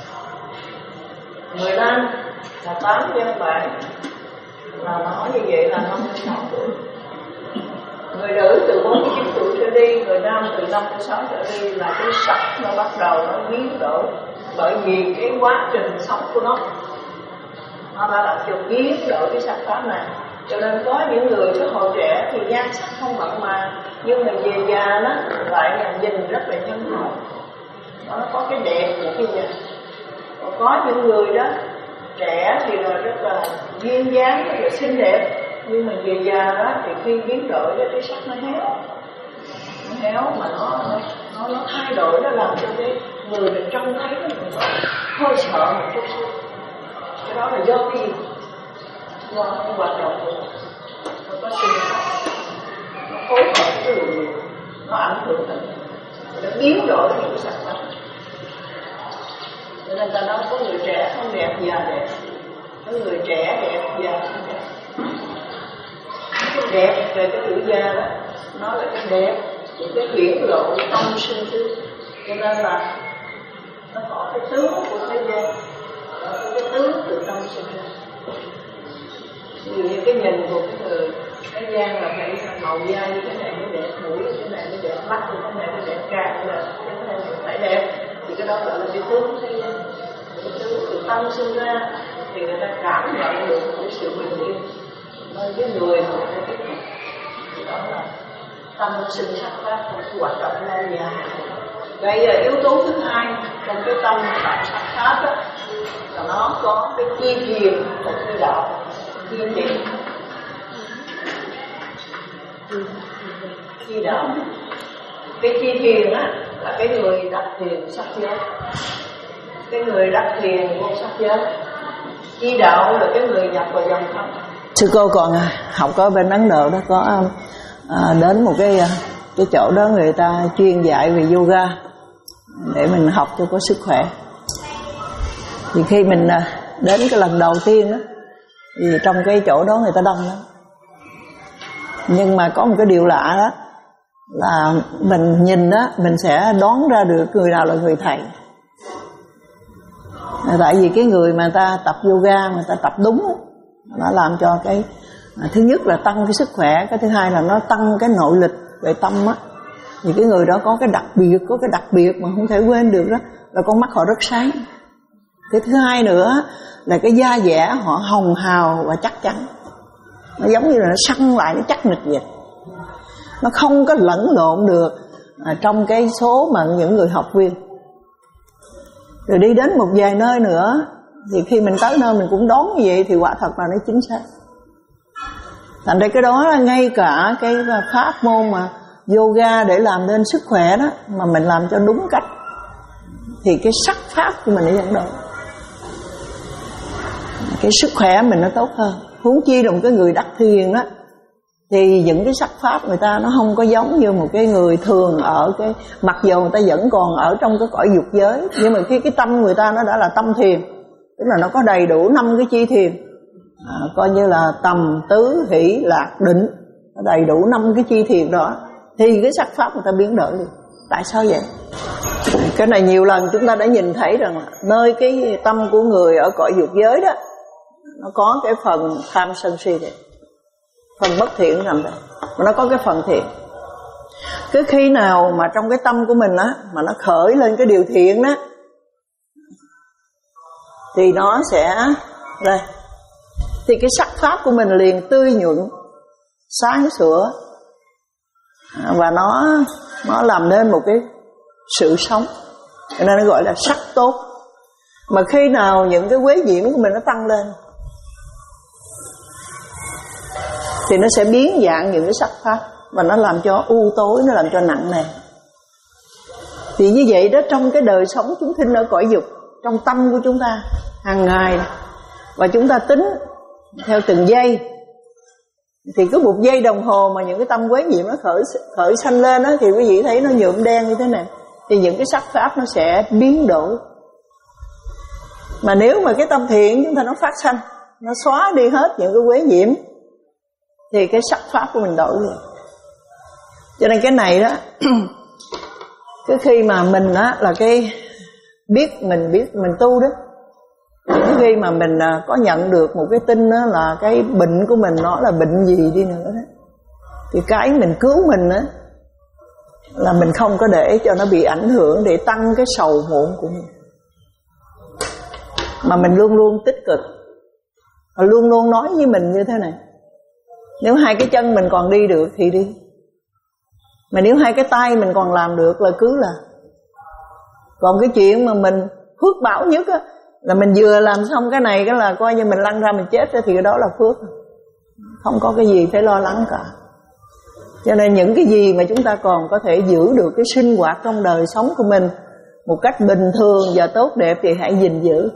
Người nam là tám nhân bảy là nó như vậy là năm mươi sáu tuổi. Người nữ từ bốn mươi chín tuổi trở đi, người nam từ năm mươi sáu trở đi là cái sắc nó bắt đầu nó biến đổi. Bởi vì cái quá trình sống của nó, nó đã làm cho biến đổi cái sắc pháp này. Cho nên có những người cái hồi trẻ thì nhan sắc không mặn mà, nhưng mà về già nó lại là nhìn rất là nhân hậu. Nó có cái đẹp của cái già. Còn có những người đó trẻ thì là rất là duyên dáng, rất là xinh đẹp, nhưng mà về già đó thì khi biến đổi đó cái sắc nó héo, nó héo mà nó nó nó thay đổi, nó làm cho cái người mình trông thấy nó hơi sợ một chút xíu. Cái đó là do cái gì? Do cái hoạt động của nó có sinh sắc, nó phối hợp với cái người, nó ảnh hưởng tới, nó biến đổi những sắc sắc. Cho nên ta nói có người trẻ không đẹp, già đẹp. Có người trẻ đẹp, già không đẹp. Cái đẹp về cái tuổi già đó, nó là cái đẹp của cái hiển lộ tâm sinh tướng. Cho nên là nó có cái tướng của thế gian, nó có cái tướng từ tâm sinh ra. Ví dụ như cái nhìn của cái người thế gian là phải màu da như thế này mới đẹp, mũi như thế này mới đẹp, mắt như thế này mới đẹp, càng như thế này phải đẹp. Thì cái đó gọi là cái tướng thế gian. Cái tướng từ tâm sinh ra thì người ta cảm nhận được cái sự bình yên. Nên cái người mà người ta biết được thì đó là tâm sinh sắc pháp trong cái hoạt động lâu dài. Vậy là yếu tố thứ hai trong cái tâm tạo sắc pháp đó là nó có cái chi thiền và chi đạo. Chi thiền, chi đạo. Cái chi thiền á là cái người đắc thiền sắc giới, cái người đắc thiền vô sắc giới. Chi đạo là cái người nhập vào dòng tâm. Sư cô còn học ở bên Ấn Độ đó, có à, đến một cái cái chỗ đó người ta chuyên dạy về yoga để mình học cho có sức khỏe. Thì khi mình đến cái lần đầu tiên đó, thì trong cái chỗ đó người ta đông lắm. Nhưng mà có một cái điều lạ đó là mình nhìn đó, mình sẽ đoán ra được người nào là người thầy. Tại vì cái người mà ta tập yoga, mà ta tập đúng đó, nó làm cho cái thứ nhất là tăng cái sức khỏe, cái thứ hai là nó tăng cái nội lực về tâm á. Thì cái người đó có cái đặc biệt, có cái đặc biệt mà không thể quên được đó là con mắt họ rất sáng. Cái thứ hai nữa là cái da dẻ họ hồng hào và chắc chắn. Nó giống như là nó săn lại, nó chắc nịch vậy. Nó không có lẫn lộn được à, trong cái số mà những người học viên. Rồi đi đến một vài nơi nữa thì khi mình tới nơi mình cũng đoán như vậy thì quả thật là nó chính xác. Thành ra cái đó là ngay cả cái pháp môn mà yoga để làm nên sức khỏe đó, mà mình làm cho đúng cách thì cái sắc pháp của mình nó dẫn đổi, cái sức khỏe mình nó tốt hơn. Huống chi là một cái người đắc thiền đó thì những cái sắc pháp người ta nó không có giống như một cái người thường ở cái, mặc dù người ta vẫn còn ở trong cái cõi dục giới, nhưng mà khi cái tâm người ta nó đã là tâm thiền, tức là nó có đầy đủ năm cái chi thiền, à, coi như là tầm, tứ, hỷ, lạc, định, nó đầy đủ năm cái chi thiền đó, thì cái sắc pháp người ta biến đổi liền. Tại sao vậy? Cái này nhiều lần chúng ta đã nhìn thấy rằng là nơi cái tâm của người ở cõi dục giới đó, nó có cái phần tham sân si này, phần bất thiện nằm đây, mà nó có cái phần thiện. Cứ khi nào mà trong cái tâm của mình á, mà nó khởi lên cái điều thiện đó, thì nó sẽ đây, thì cái sắc pháp của mình liền tươi nhuận, sáng sủa, và nó nó làm nên một cái sự sống, cho nên nó gọi là sắc tốt. Mà khi nào những cái quế nhiễm của mình nó tăng lên thì nó sẽ biến dạng những cái sắc pháp, và nó làm cho u tối, nó làm cho nặng nề. Thì như vậy đó, trong cái đời sống chúng sinh ở cõi dục, trong tâm của chúng ta hàng ngày, và chúng ta tính theo từng giây, thì cứ một giây đồng hồ mà những cái tâm quế nhiễm nó khởi khởi sanh lên đó, thì quý vị thấy nó nhuộm đen như thế này, thì những cái sắc pháp nó sẽ biến đổi. Mà nếu mà cái tâm thiện chúng ta nó phát sanh, nó xóa đi hết những cái quế nhiễm, thì cái sắc pháp của mình đổi rồi. Cho nên cái này đó cái khi mà mình đó là cái biết mình biết mình tu đó, cái khi mà mình có nhận được một cái tin đó là cái bệnh của mình nó là bệnh gì đi nữa đó, thì cái mình cứu mình đó là mình không có để cho nó bị ảnh hưởng để tăng cái sầu muộn của mình, mà mình luôn luôn tích cực, và luôn luôn nói với mình như thế này: nếu hai cái chân mình còn đi được thì đi, mà nếu hai cái tay mình còn làm được là cứ làm. Còn cái chuyện mà mình phước báo nhất á, là mình vừa làm xong cái này cái là coi như mình lăn ra mình chết, thì cái đó là phước, không có cái gì phải lo lắng cả. Cho nên những cái gì mà chúng ta còn có thể giữ được cái sinh hoạt trong đời sống của mình một cách bình thường và tốt đẹp thì hãy gìn giữ.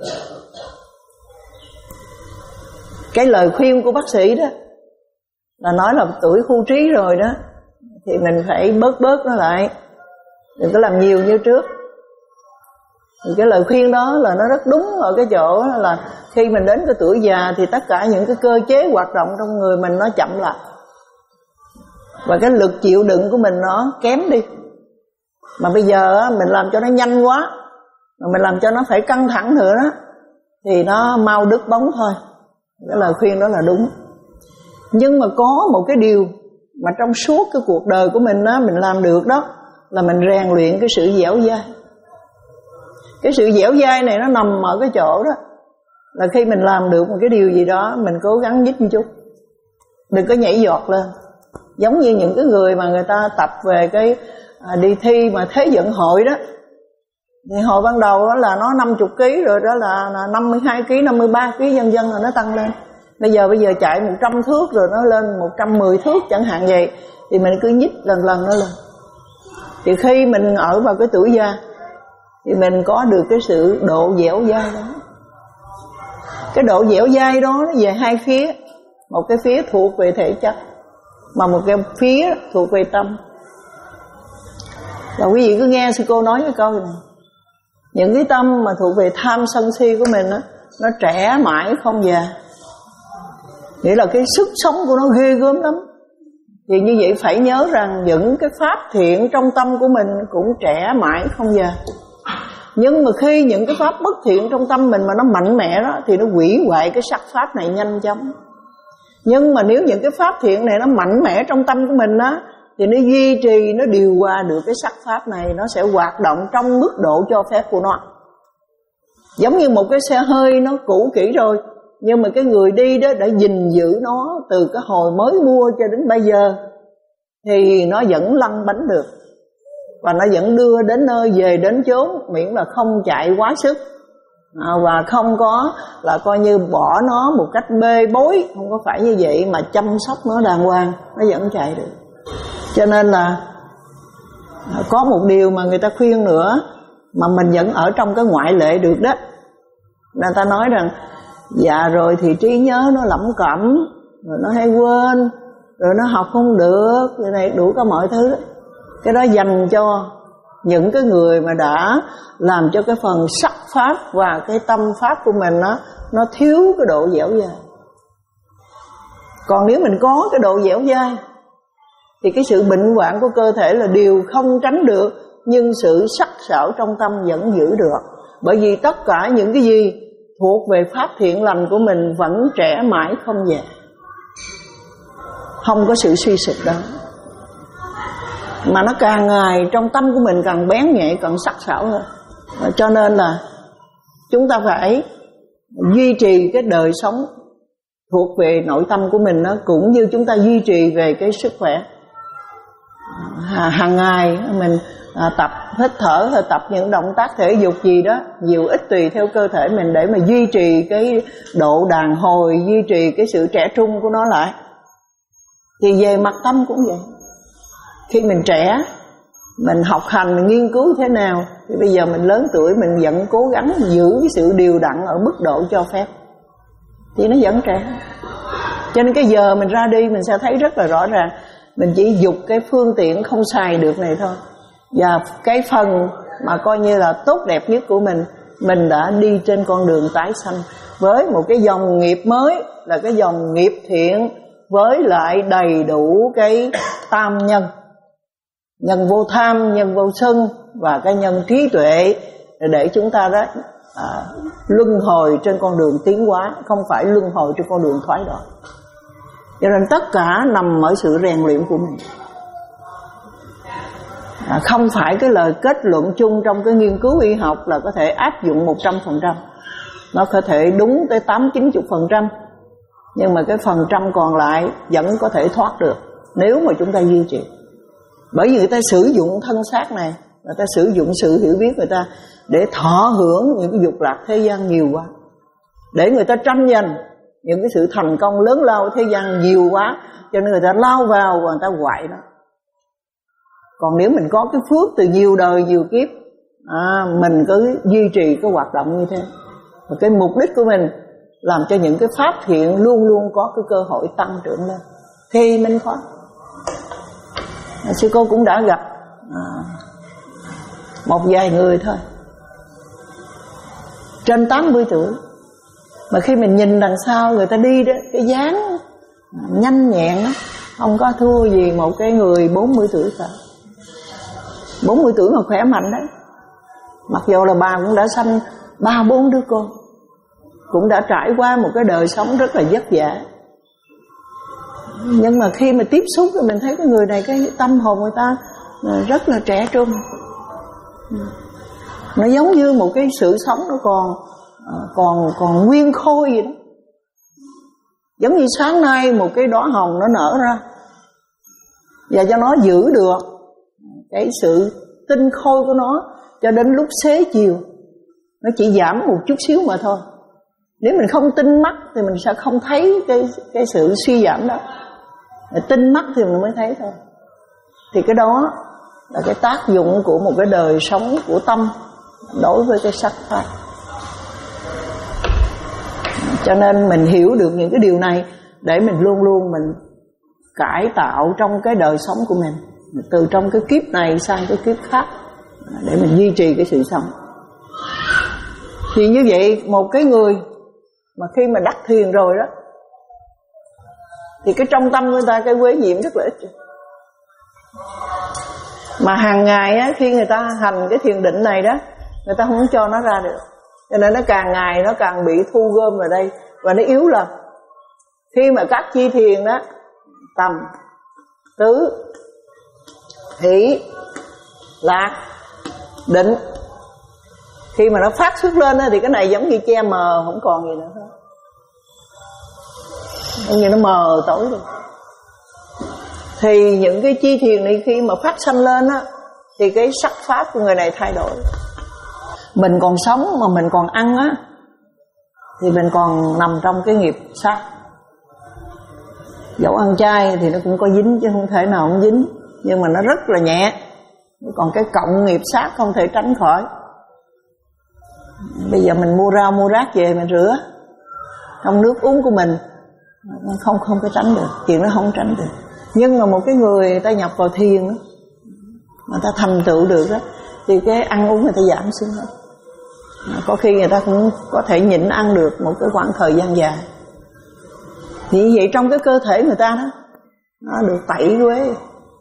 Cái lời khuyên của bác sĩ đó là nói là tuổi khu trí rồi đó, thì mình phải bớt bớt nó lại, đừng có làm nhiều như trước. Thì cái lời khuyên đó là nó rất đúng ở cái chỗ là khi mình đến cái tuổi già thì tất cả những cái cơ chế hoạt động trong người mình nó chậm lại, và cái lực chịu đựng của mình nó kém đi. Mà bây giờ mình làm cho nó nhanh quá, mà mình làm cho nó phải căng thẳng nữa đó, thì nó mau đứt bóng thôi. Cái lời khuyên đó là đúng. Nhưng mà có một cái điều mà trong suốt cái cuộc đời của mình đó, mình làm được đó là mình rèn luyện cái sự dẻo dai. Cái sự dẻo dai này nó nằm ở cái chỗ đó là khi mình làm được một cái điều gì đó, mình cố gắng nhích một chút, đừng có nhảy giọt lên. Giống như những cái người mà người ta tập về cái à, đi thi mà Thế vận hội đó, thì hồi ban đầu đó là nó năm mươi ký rồi, đó là, là năm mươi hai ký, năm mươi ba ký, dần dần là nó tăng lên. Bây giờ bây giờ chạy một trăm thước rồi nó lên một trăm mười thước chẳng hạn vậy, thì mình cứ nhích lần lần nó lên. Thì khi mình ở vào cái tuổi già thì mình có được cái sự độ dẻo dai đó. Cái độ dẻo dai đó nó về hai phía. Một cái phía thuộc về thể chất, mà một cái phía thuộc về tâm. Và quý vị cứ nghe sư cô nói cái câu này: những cái tâm mà thuộc về tham sân si của mình đó, nó trẻ mãi không già. Nghĩa là cái sức sống của nó ghê gớm lắm. Thì như vậy phải nhớ rằng những cái pháp thiện trong tâm của mình cũng trẻ mãi không già. Nhưng mà khi những cái pháp bất thiện trong tâm mình mà nó mạnh mẽ đó, thì nó hủy hoại cái sắc pháp này nhanh chóng. Nhưng mà nếu những cái pháp thiện này nó mạnh mẽ trong tâm của mình đó, thì nó duy trì, nó điều hòa được cái sắc pháp này, nó sẽ hoạt động trong mức độ cho phép của nó. Giống như một cái xe hơi nó cũ kỹ rồi, nhưng mà cái người đi đó đã gìn giữ nó từ cái hồi mới mua cho đến bây giờ, thì nó vẫn lăn bánh được, và nó vẫn đưa đến nơi về đến chốn, miễn là không chạy quá sức, à, và không có là coi như bỏ nó một cách bê bối, không có phải như vậy, mà chăm sóc nó đàng hoàng, nó vẫn chạy được. Cho nên là Có một điều mà người ta khuyên nữa mà mình vẫn ở trong cái ngoại lệ được đó. Người ta nói rằng dạ rồi thì trí nhớ nó lẩm cẩm, rồi nó hay quên, rồi nó học không được, rồi này đủ cả mọi thứ đó. Cái đó dành cho những cái người mà đã làm cho cái phần sắc pháp và cái tâm pháp của mình nó nó thiếu cái độ dẻo dai. Còn nếu mình có cái độ dẻo dai thì cái sự bệnh hoạn của cơ thể là điều không tránh được, nhưng sự sắc sảo trong tâm vẫn giữ được. Bởi vì tất cả những cái gì thuộc về pháp thiện lành của mình vẫn trẻ mãi không già, không có sự suy sụp đó. Mà nó càng ngày trong tâm của mình càng bén nhạy, càng sắc sảo hơn. Cho nên là chúng ta phải duy trì cái đời sống thuộc về nội tâm của mình đó, cũng như chúng ta duy trì về cái sức khỏe. Hàng ngày mình tập hít thở hay tập những động tác thể dục gì đó, nhiều ít tùy theo cơ thể mình, để mà duy trì cái độ đàn hồi, duy trì cái sự trẻ trung của nó lại. Thì về mặt tâm cũng vậy. Khi mình trẻ, mình học hành, mình nghiên cứu thế nào, thì bây giờ mình lớn tuổi mình vẫn cố gắng giữ cái sự điều đặn ở mức độ cho phép, thì nó vẫn trẻ. Cho nên cái giờ mình ra đi mình sẽ thấy rất là rõ ràng. Mình chỉ dục cái phương tiện không xài được này thôi, và cái phần mà coi như là tốt đẹp nhất của mình, mình đã đi trên con đường tái sanh với một cái dòng nghiệp mới, là cái dòng nghiệp thiện, với lại đầy đủ cái tam nhân: nhân vô tham, nhân vô sân và cái nhân trí tuệ, để chúng ta đó à, luân hồi trên con đường tiến hóa, không phải luân hồi trên con đường thoái đoạn. Cho nên tất cả nằm ở sự rèn luyện của mình. à, Không phải cái lời kết luận chung trong cái nghiên cứu y học là có thể áp dụng một trăm phần trăm. Nó có thể đúng tới tám chín mươi phần trăm, nhưng mà cái phần trăm còn lại vẫn có thể thoát được nếu mà chúng ta duy trì. Bởi vì người ta sử dụng thân xác này, người ta sử dụng sự hiểu biết người ta để thọ hưởng những cái dục lạc thế gian nhiều quá, để người ta tranh giành những cái sự thành công lớn lao thế gian nhiều quá, cho nên người ta lao vào và người ta quậy nó. Còn nếu mình có cái phước từ nhiều đời nhiều kiếp, à, mình cứ duy trì cái hoạt động như thế, và cái mục đích của mình làm cho những cái pháp thiện luôn luôn có cái cơ hội tăng trưởng lên, thì mình có. à, Sư cô cũng đã gặp à, một vài người thôi trên tám mươi tuổi, mà khi mình nhìn đằng sau người ta đi đó, cái dáng nhanh nhẹn đó, không có thua gì một cái người bốn mươi tuổi cả. Bốn mươi tuổi mà khỏe mạnh đấy. Mặc dù là bà cũng đã sanh ba bốn đứa con, cũng đã trải qua một cái đời sống rất là vất vả, nhưng mà khi mà tiếp xúc thì mình thấy cái người này, cái tâm hồn người ta rất là trẻ trung. Nó giống như một cái sự sống nó còn còn còn nguyên khôi vậy đó. Giống như sáng nay một cái đóa hồng nó nở ra, và cho nó giữ được cái sự tinh khôi của nó cho đến lúc xế chiều, nó chỉ giảm một chút xíu mà thôi. Nếu mình không tinh mắt thì mình sẽ không thấy cái cái sự suy giảm đó. Tinh mắt thì mình mới thấy thôi. Thì cái đó là cái tác dụng của một cái đời sống của tâm đối với cái sắc pháp. Cho nên mình hiểu được những cái điều này để mình luôn luôn mình cải tạo trong cái đời sống của mình, từ trong cái kiếp này sang cái kiếp khác, để mình duy trì cái sự sống. Thì như vậy một cái người mà khi mà đắc thiền rồi đó, thì cái trong tâm người ta cái quế nhiễm rất là ít. Mà hàng ngày á, khi người ta hành cái thiền định này đó, người ta không cho nó ra được, cho nên nó càng ngày nó càng bị thu gom vào đây và nó yếu lên. Khi mà các chi thiền đó, tầm, tứ, hỷ, lạc, định, khi mà nó phát xuất lên đó, thì cái này giống như che mờ, không còn gì nữa thôi, giống như nó mờ tối rồi. Thì những cái chi thiền này khi mà phát sanh lên á, thì cái sắc pháp của người này thay đổi. Mình còn sống mà mình còn ăn á, thì mình còn nằm trong cái nghiệp sát. Dẫu ăn chay thì nó cũng có dính chứ không thể nào không dính, nhưng mà nó rất là nhẹ. Còn cái cộng nghiệp sát không thể tránh khỏi. Bây giờ mình mua rau mua rác về mình rửa, trong nước uống của mình không không có tránh được, chuyện đó không tránh được. Nhưng mà một cái người, người ta nhập vào thiền đó, người ta thành tựu được đó, thì cái ăn uống người ta giảm xuống hết. Có khi người ta cũng có thể nhịn ăn được một cái khoảng thời gian dài. Thì như vậy trong cái cơ thể người ta đó, nó được tẩy quế.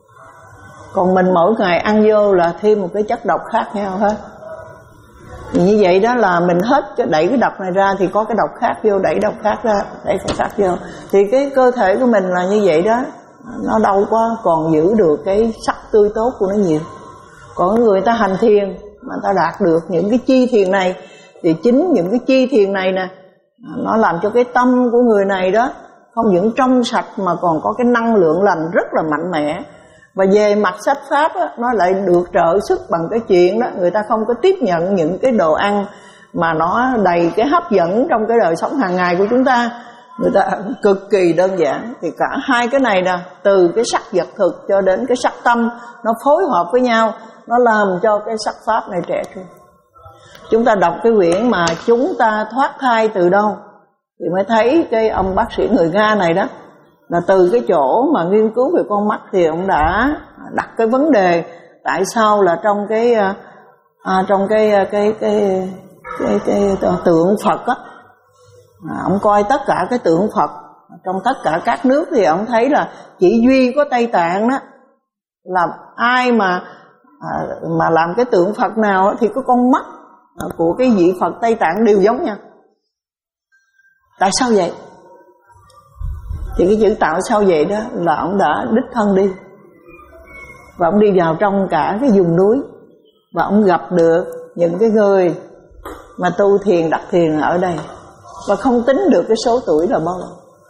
Còn mình mỗi ngày ăn vô là thêm một cái chất độc khác nhau hết. Thì như vậy đó là mình hết cái đẩy cái độc này ra thì có cái độc khác vô, đẩy độc khác ra, đẩy cái khác vô. Thì cái cơ thể của mình là như vậy đó, nó đâu có còn giữ được cái sắc tươi tốt của nó nhiều. Còn người ta hành thiền mà ta đạt được những cái chi thiền này, thì chính những cái chi thiền này nè, nó làm cho cái tâm của người này đó không những trong sạch mà còn có cái năng lượng lành rất là mạnh mẽ. Và về mặt sách pháp á, nó lại được trợ sức bằng cái chuyện đó, người ta không có tiếp nhận những cái đồ ăn mà nó đầy cái hấp dẫn trong cái đời sống hàng ngày của chúng ta. Người ta cực kỳ đơn giản. Thì cả hai cái này nè, từ cái sắc vật thực cho đến cái sắc tâm, nó phối hợp với nhau, nó làm cho cái sắc pháp này trẻ trung. Chúng ta đọc cái quyển mà Chúng ta thoát thai từ đâu thì mới thấy cái ông bác sĩ người Nga này đó, là từ cái chỗ mà nghiên cứu về con mắt thì ông đã đặt cái vấn đề tại sao là trong cái à, trong cái cái cái cái, cái, cái tượng Phật á, à, ông coi tất cả cái tượng Phật trong tất cả các nước thì ông thấy là chỉ duy có Tây Tạng đó là ai mà à, mà làm cái tượng Phật nào thì có con mắt của cái vị Phật Tây Tạng đều giống nhau. Tại sao vậy? Thì cái chữ tạo sao vậy đó là ông đã đích thân đi, và ông đi vào trong cả cái vùng núi, và ông gặp được những cái người mà tu thiền đắc thiền ở đây, và không tính được cái số tuổi là bao lâu.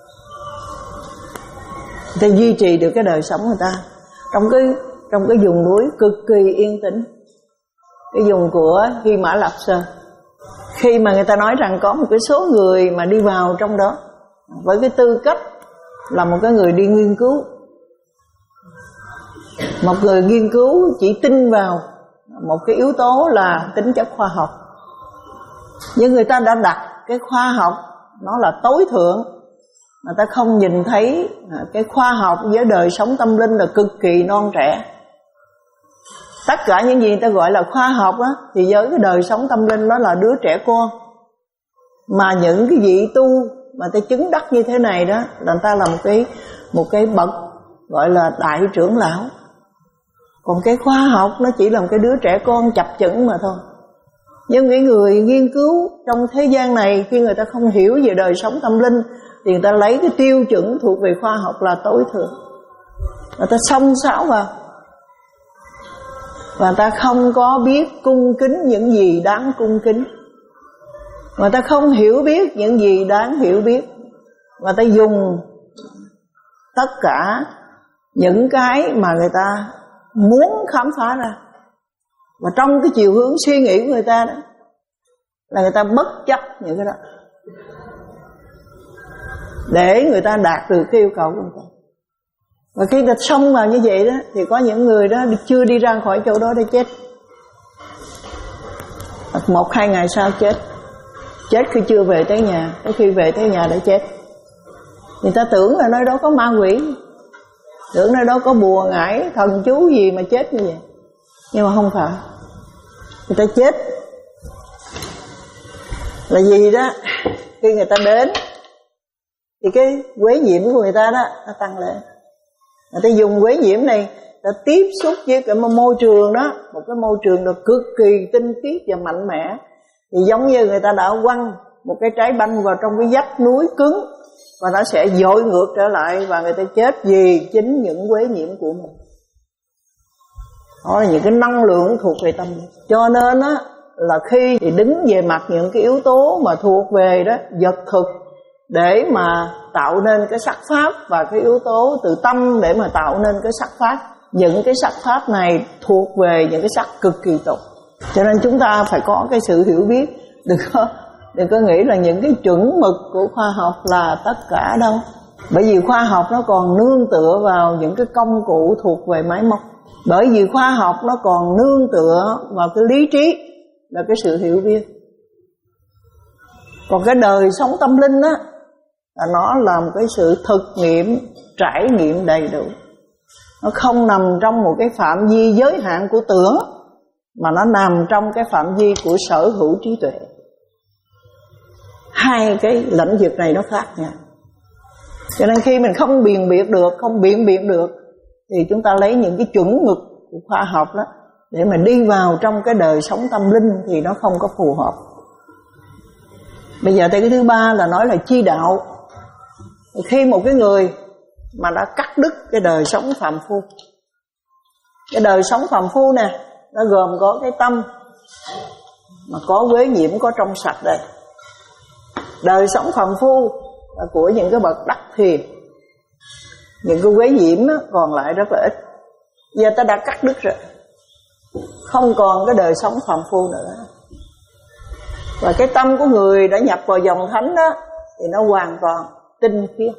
Người ta duy trì được cái đời sống người ta trong cái trong cái vùng núi cực kỳ yên tĩnh, cái vùng của Hy Mã Lạp Sơn. Khi mà người ta nói rằng có một cái số người mà đi vào trong đó với cái tư cách là một cái người đi nghiên cứu, một người nghiên cứu chỉ tin vào một cái yếu tố là tính chất khoa học, nhưng người ta đã đặt cái khoa học nó là tối thượng, người ta không nhìn thấy cái khoa học với đời sống tâm linh là cực kỳ non trẻ. Tất cả những gì người ta gọi là khoa học á, thì với cái đời sống tâm linh đó là đứa trẻ con. Mà những cái vị tu mà ta chứng đắc như thế này đó là người ta là một cái một cái bậc gọi là đại trưởng lão. Còn cái khoa học nó chỉ là một cái đứa trẻ con chập chững mà thôi. Nhưng cái người nghiên cứu trong thế gian này, khi người ta không hiểu về đời sống tâm linh thì người ta lấy cái tiêu chuẩn thuộc về khoa học là tối thượng, người ta xông xáo vào, và người ta không có biết cung kính những gì đáng cung kính, người ta không hiểu biết những gì đáng hiểu biết, người ta dùng tất cả những cái mà người ta muốn khám phá ra, và trong cái chiều hướng suy nghĩ của người ta đó là người ta bất chấp những cái đó để người ta đạt được cái yêu cầu của người ta. Và khi người ta xông vào như vậy đó thì có những người đó chưa đi ra khỏi chỗ đó để chết, một hai ngày sau chết, chết khi chưa về tới nhà, tới khi về tới nhà đã chết. Người ta tưởng là nơi đó có ma quỷ, tưởng nơi đó có bùa ngải thần chú gì mà chết như vậy, nhưng mà không phải. Người ta chết là gì đó, khi người ta đến thì cái quế nhiễm của người ta đó nó tăng lên. Người ta dùng quế nhiễm này, ta tiếp xúc với cái môi trường đó, một cái môi trường được cực kỳ tinh khiết và mạnh mẽ, thì giống như người ta đã quăng một cái trái banh vào trong cái vách núi cứng, và nó sẽ dội ngược trở lại, và người ta chết vì chính những quế nhiễm của mình. Đó là những cái năng lượng thuộc về tâm linh. Cho nên á, là khi thì đứng về mặt những cái yếu tố mà thuộc về đó vật thực để mà tạo nên cái sắc pháp, và cái yếu tố từ tâm để mà tạo nên cái sắc pháp. Những cái sắc pháp này thuộc về những cái sắc cực kỳ tốt. Cho nên chúng ta phải có cái sự hiểu biết, đừng có đừng có nghĩ là những cái chuẩn mực của khoa học là tất cả đâu. Bởi vì khoa học nó còn nương tựa vào những cái công cụ thuộc về máy móc. Bởi vì khoa học nó còn nương tựa vào cái lý trí, là cái sự hiểu biết. Còn cái đời sống tâm linh á, là nó là một cái sự thực nghiệm, trải nghiệm đầy đủ. Nó không nằm trong một cái phạm vi giới hạn của tưởng, mà nó nằm trong cái phạm vi của sở hữu trí tuệ. Hai cái lĩnh vực này nó khác nhau. Cho nên khi mình không biện biệt được, không biện biệt được, thì chúng ta lấy những cái chuẩn mực của khoa học đó để mà đi vào trong cái đời sống tâm linh thì nó không có phù hợp. Bây giờ tới cái thứ ba là nói là chi đạo. Khi một cái người mà đã cắt đứt cái đời sống phàm phu, cái đời sống phàm phu nè, nó gồm có cái tâm mà có uế nhiễm, có trong sạch đây. Đời sống phàm phu là của những cái bậc đắc thiền, những cái uế nhiễm còn lại rất là ít. Giờ ta đã cắt đứt rồi, không còn cái đời sống phàm phu nữa. Và cái tâm của người đã nhập vào dòng thánh đó thì nó hoàn toàn tinh khiết.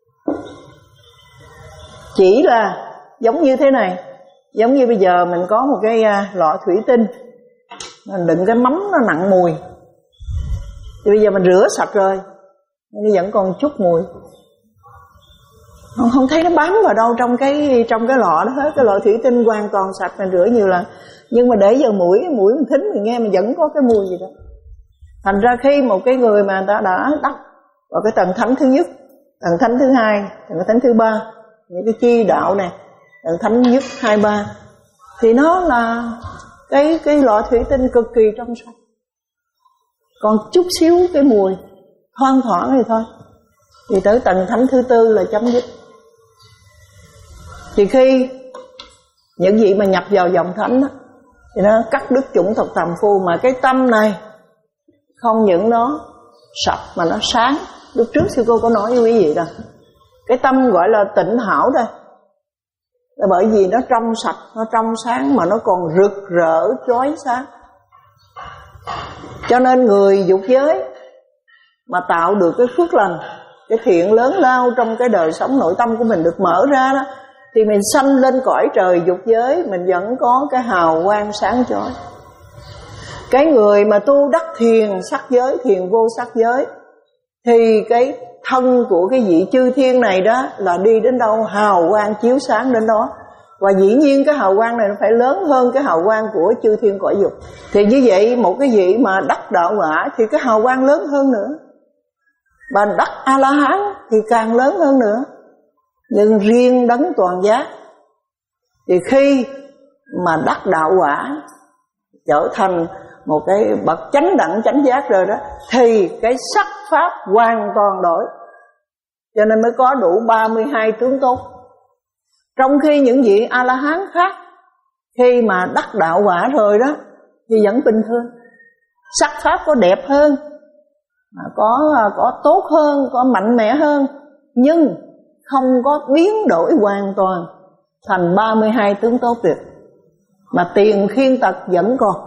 Chỉ là giống như thế này, giống như bây giờ mình có một cái lọ thủy tinh, mình đựng cái mắm nó nặng mùi, thì bây giờ mình rửa sạch rồi, nhưng vẫn còn chút mùi, không, không thấy nó bám vào đâu trong cái trong cái lọ đó hết. Cái lọ thủy tinh hoàn toàn sạch, mình rửa nhiều lần, nhưng mà để vào mũi, mũi mình thính mình nghe mình vẫn có cái mùi gì đó. Thành ra khi một cái người mà người ta đã đắc vào cái tầng thánh thứ nhất, tầng thánh thứ hai, tầng thánh thứ ba, những cái chi đạo này, tầng thánh nhất, hai, ba, thì nó là cái cái lọ thủy tinh cực kỳ trong sạch, còn chút xíu cái mùi thoang thoảng thì thôi. Thì tới tầng thánh thứ tư là chấm dứt. Thì khi những gì mà nhập vào dòng thánh đó, thì nó cắt đứt chủng tộc phàm phu, mà cái tâm này không những nó sạch mà nó sáng. Lúc trước sư cô có nói với quý vị rằng cái tâm gọi là tịnh hảo đây là bởi vì nó trong sạch, nó trong sáng, mà nó còn rực rỡ chói sáng. Cho nên người dục giới mà tạo được cái phước lành, cái thiện lớn lao trong cái đời sống nội tâm của mình được mở ra đó, thì mình sanh lên cõi trời dục giới, mình vẫn có cái hào quang sáng chói. Cái người mà tu đắc thiền sắc giới, thiền vô sắc giới, thì cái thân của cái vị chư thiên này đó là đi đến đâu hào quang chiếu sáng đến đó. Và dĩ nhiên cái hào quang này nó phải lớn hơn cái hào quang của chư thiên cõi dục. Thì như vậy một cái vị mà đắc đạo quả thì cái hào quang lớn hơn nữa, và đắc A-la-hán thì càng lớn hơn nữa. Nhưng riêng đấng toàn giác thì khi mà đắc đạo quả, trở thành một cái bậc chánh đẳng chánh giác rồi đó, thì cái sắc pháp hoàn toàn đổi. Cho nên mới có đủ ba mươi hai tướng tốt. Trong khi những vị A-la-hán khác, khi mà đắc đạo quả rồi đó thì vẫn bình thường, sắc pháp có đẹp hơn, có có tốt hơn, có mạnh mẽ hơn, nhưng không có biến đổi hoàn toàn thành ba mươi hai tướng tốt được, mà tiền khiên tật vẫn còn.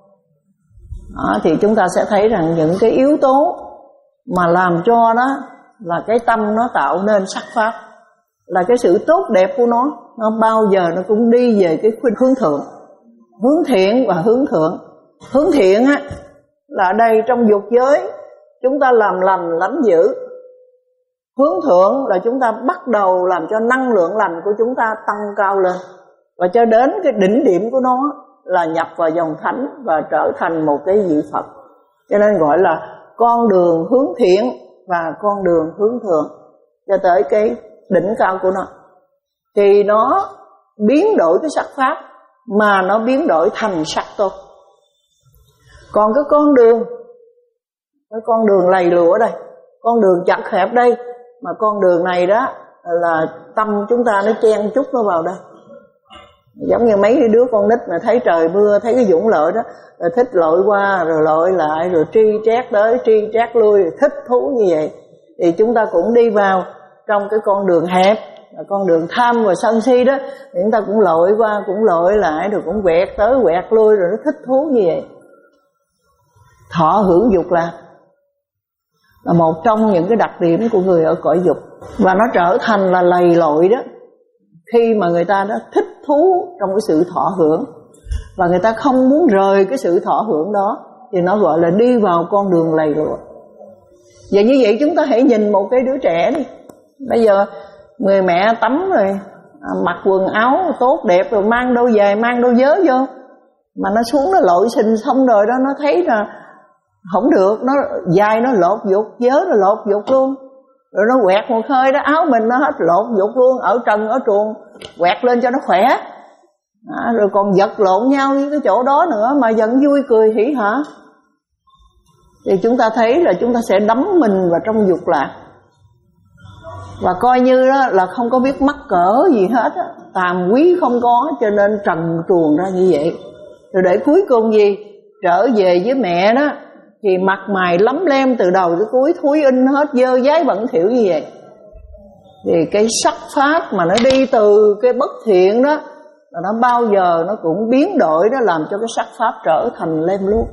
Đó, thì chúng ta sẽ thấy rằng những cái yếu tố mà làm cho đó là cái tâm nó tạo nên sắc pháp, là cái sự tốt đẹp của nó, nó bao giờ nó cũng đi về cái hướng thượng, hướng thiện và hướng thượng. Hướng thiện á là ở đây trong dục giới chúng ta làm lành lánh dữ. Hướng thượng là chúng ta bắt đầu làm cho năng lượng lành của chúng ta tăng cao lên, và cho đến cái đỉnh điểm của nó là nhập vào dòng thánh và trở thành một cái vị Phật. Cho nên gọi là con đường hướng thiện và con đường hướng thượng, cho tới cái đỉnh cao của nó. Thì nó biến đổi cái sắc pháp, mà nó biến đổi thành sắc tốt. Còn cái con đường, cái con đường lầy lụa đây, con đường chặt hẹp đây, mà con đường này đó là tâm chúng ta nó chen chút nó vào đây. Giống như mấy đứa con nít mà thấy trời mưa, thấy cái dũng lợi đó, rồi thích lội qua rồi lội lại, rồi tri trét tới tri trét lui, rồi thích thú như vậy. Thì chúng ta cũng đi vào trong cái con đường hẹp, con đường tham và sân si đó, thì chúng ta cũng lội qua, cũng lội lại, rồi cũng quẹt tới quẹt lui, rồi nó thích thú như vậy. Thọ hưởng dục lạc là một trong những cái đặc điểm của người ở cõi dục, và nó trở thành là lầy lội đó khi mà người ta đã thích thú trong cái sự thọ hưởng, và người ta không muốn rời cái sự thọ hưởng đó, thì nó gọi là đi vào con đường lầy lội. Vậy như vậy chúng ta hãy nhìn một cái đứa trẻ đi. Bây giờ người mẹ tắm rồi, à, mặc quần áo tốt đẹp rồi, mang đôi giày, mang đôi vớ vô, mà nó xuống nó lội sình xong rồi đó, nó thấy là không được, nó dài nó lột vụt, vớ nó lột vụt luôn, rồi nó quẹt một hơi đó, áo mình nó hết lột vụt luôn, ở trần ở truồng quẹt lên cho nó khỏe. À, rồi còn vật lộn nhau với cái chỗ đó nữa mà vẫn vui cười hỉ hả, thì chúng ta thấy là chúng ta sẽ đắm mình vào trong dục lạc, và coi như đó là không có biết mắc cỡ gì hết á, tàm quý không có, cho nên trần truồng ra như vậy. Rồi để cuối cùng gì, trở về với mẹ đó thì mặt mày lấm lem từ đầu tới cuối, thúi in hết, dơ dái bẩn thỉu như vậy. Thì cái sắc pháp mà nó đi từ cái bất thiện đó, là nó bao giờ nó cũng biến đổi, nó làm cho cái sắc pháp trở thành lem luốc.